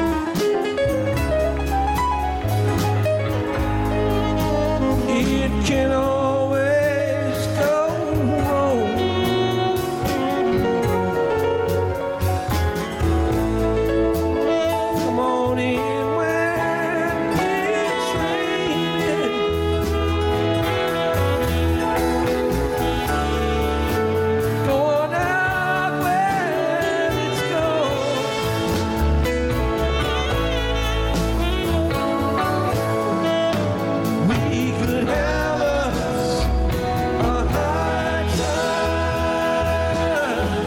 It can always go wrong. Come on in when it's raining. Go on out when it's gone. We could have us a high time,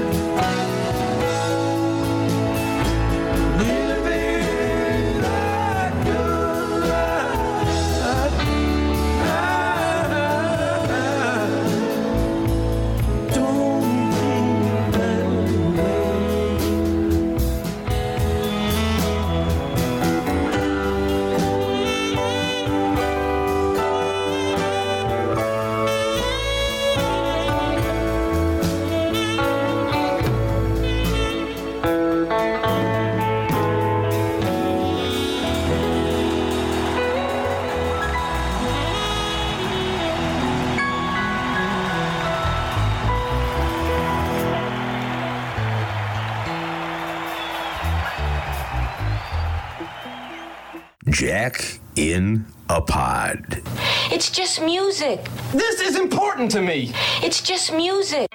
living that good life. Don't think that way. Jack in a Pod. It's just music. This is important to me. It's just music.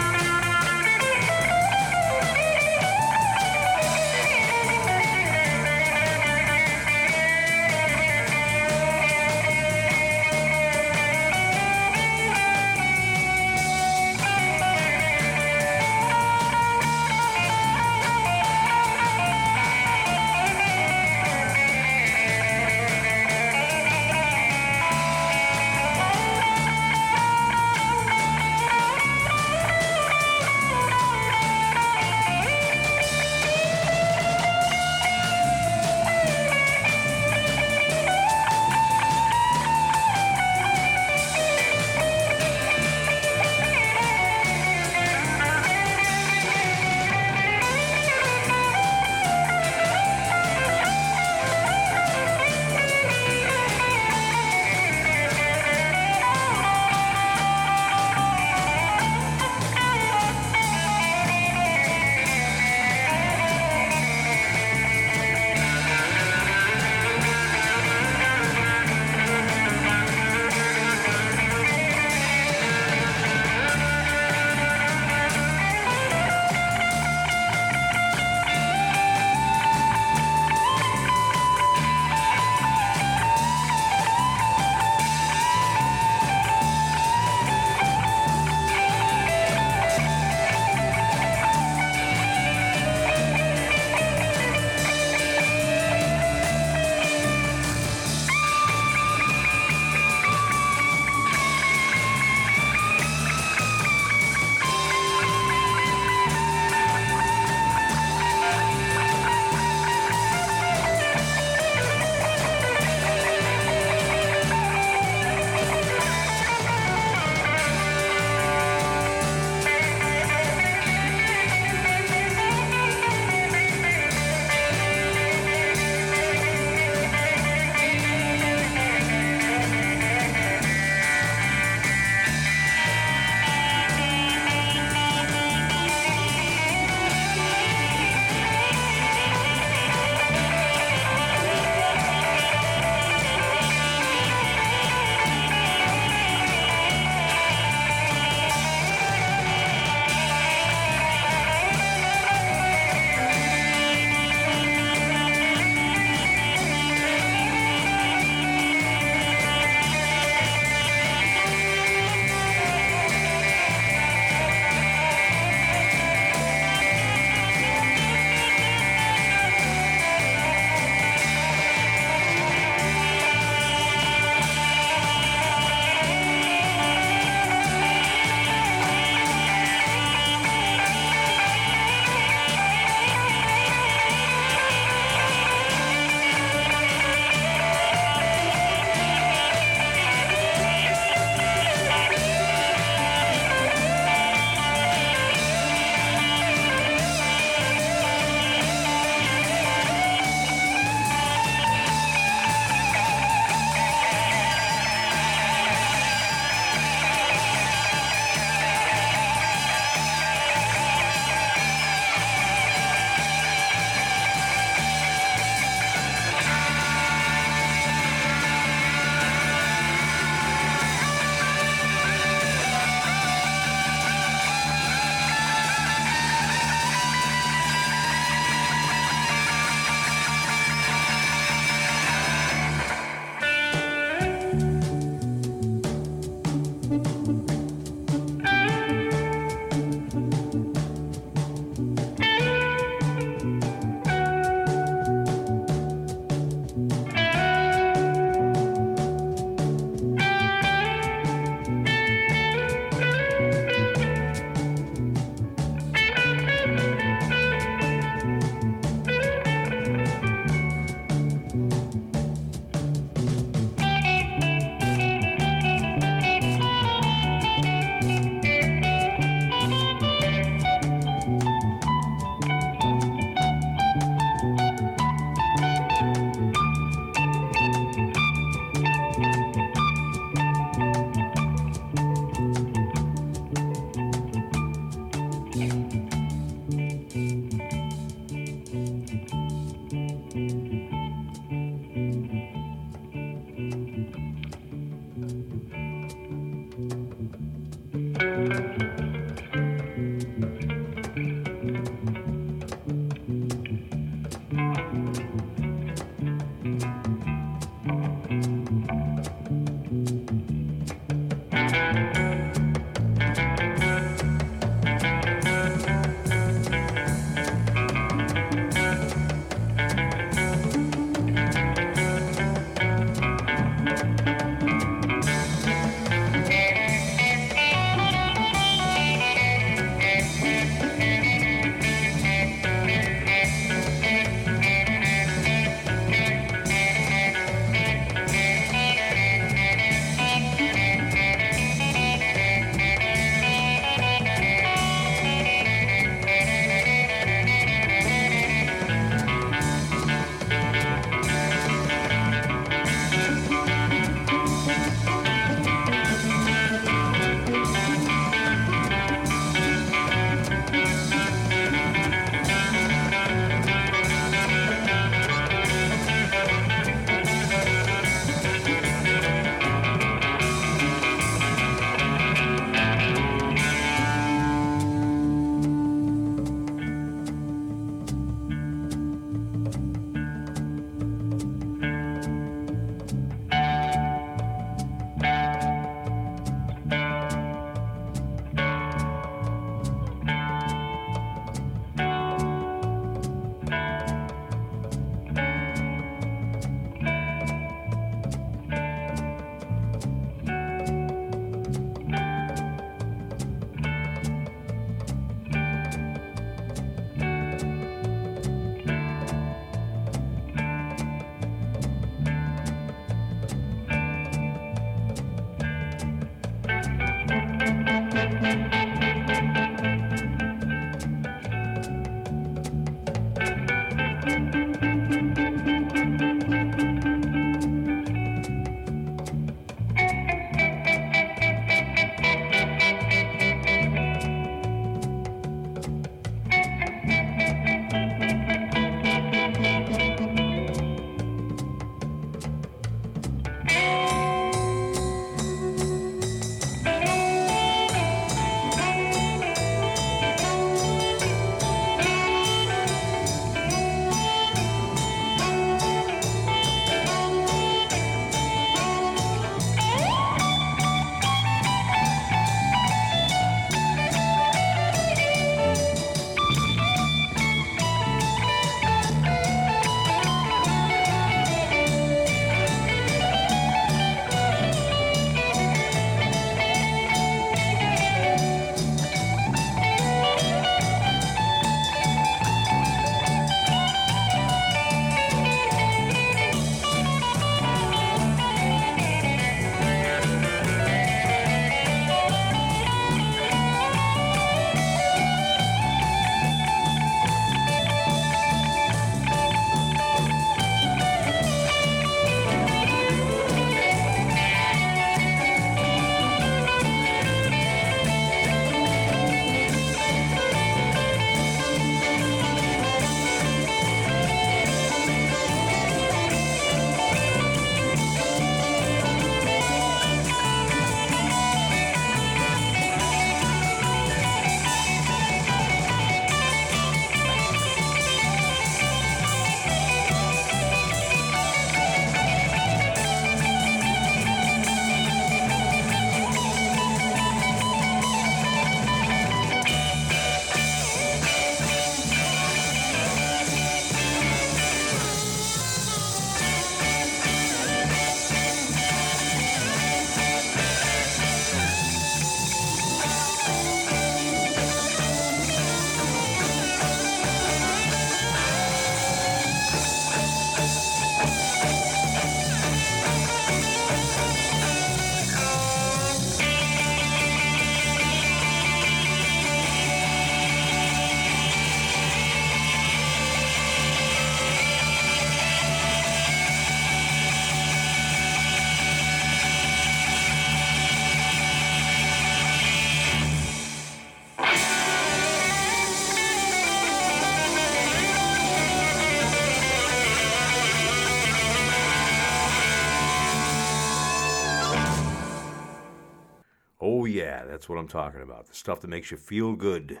Oh, yeah, that's what I'm talking about. The stuff that makes you feel good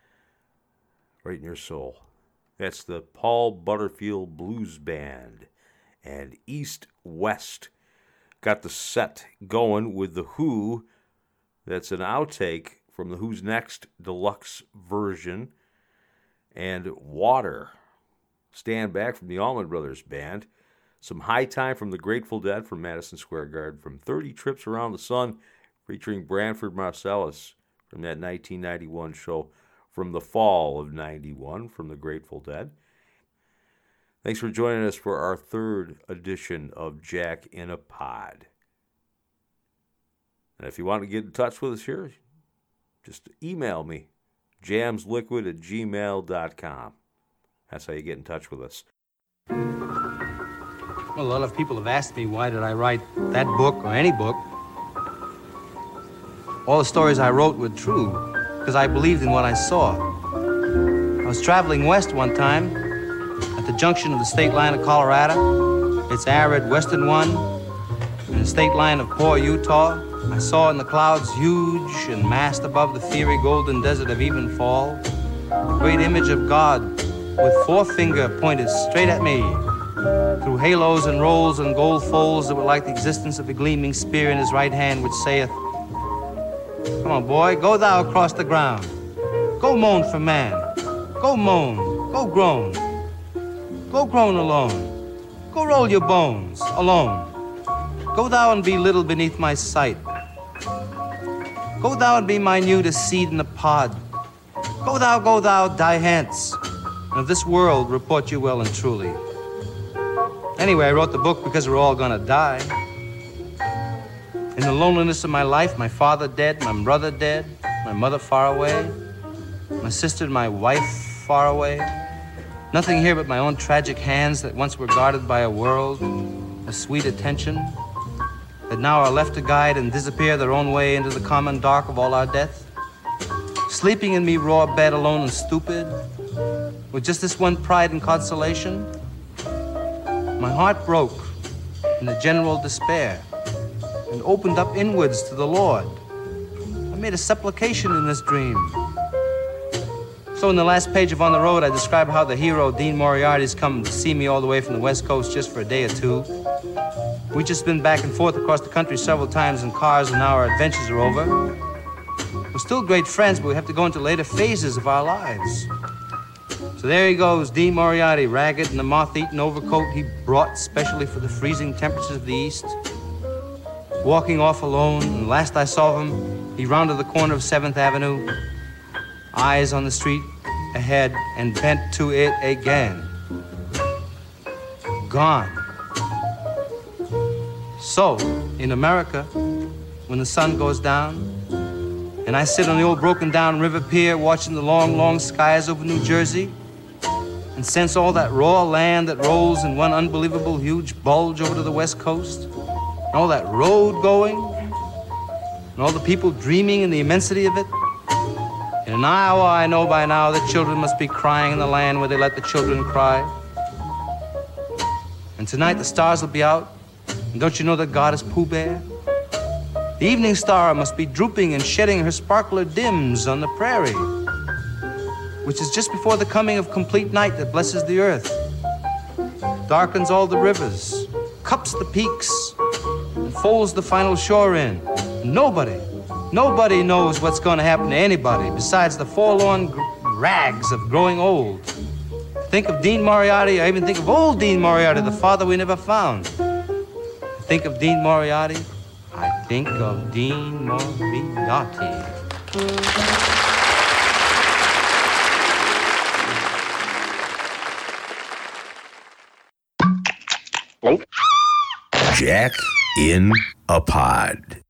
right in your soul. That's the Paul Butterfield Blues Band and East West. Got the set going with The Who. That's an outtake from The Who's Next deluxe version. And Water. Stand Back from the Allman Brothers Band. Some High Time from the Grateful Dead from Madison Square Garden. From 30 Trips Around the Sun, featuring Branford Marsalis from that 1991 show from the fall of 91 from the Grateful Dead. Thanks for joining us for our third edition of Jack in a Pod. And if you want to get in touch with us here, just email me, jamsliquid@gmail.com. That's how you get in touch with us. Well, a lot of people have asked me why did I write that book or any book. All the stories I wrote were true because I believed in what I saw. I was traveling west one time at the junction of the state line of Colorado, its arid western one, and the state line of poor Utah. I saw in the clouds, huge and massed above the fiery golden desert of Evenfall, the great image of God with forefinger pointed straight at me through halos and rolls and gold folds that were like the existence of a gleaming spear in his right hand, which saith, "Come on, boy, go thou across the ground. Go moan for man. Go moan. Go groan. Go groan alone. Go roll your bones alone. Go thou and be little beneath my sight. Go thou and be minute as seed in the pod. Go thou, die hence. And of this world report you well and truly." Anyway, I wrote the book because we're all gonna die. In the loneliness of my life, my father dead, my brother dead, my mother far away, my sister and my wife far away. Nothing here but my own tragic hands that once were guarded by a world, a sweet attention, that now are left to guide and disappear their own way into the common dark of all our death. Sleeping in me raw bed alone and stupid, with just this one pride and consolation. My heart broke in the general despair and opened up inwards to the Lord. I made a supplication in this dream. So in the last page of On the Road, I describe how the hero, Dean Moriarty's come to see me all the way from the West Coast just for a day or two. We've just been back and forth across the country several times in cars, and now our adventures are over. We're still great friends, but we have to go into later phases of our lives. So there he goes, Dean Moriarty, ragged in a moth-eaten overcoat he brought specially for the freezing temperatures of the East. Walking off alone, and last I saw of him, he rounded the corner of 7th Avenue, eyes on the street ahead, and bent to it again. Gone. So, in America, when the sun goes down, and I sit on the old broken-down river pier watching the long, long skies over New Jersey, and sense all that raw land that rolls in one unbelievable huge bulge over to the West Coast, and all that road going, and all the people dreaming in the immensity of it. In an hour, I know by now that children must be crying in the land where they let the children cry. And tonight the stars will be out, and don't you know that God is Pooh Bear? The evening star must be drooping and shedding her sparkler dims on the prairie, which is just before the coming of complete night that blesses the earth, darkens all the rivers, cups the peaks, and folds the final shore in. Nobody knows what's going to happen to anybody besides the forlorn rags of growing old. Think of Dean Moriarty, I even think of old Dean Moriarty, the father we never found. Think of Dean Moriarty, I think of Dean Moriarty. Jack in a Pod.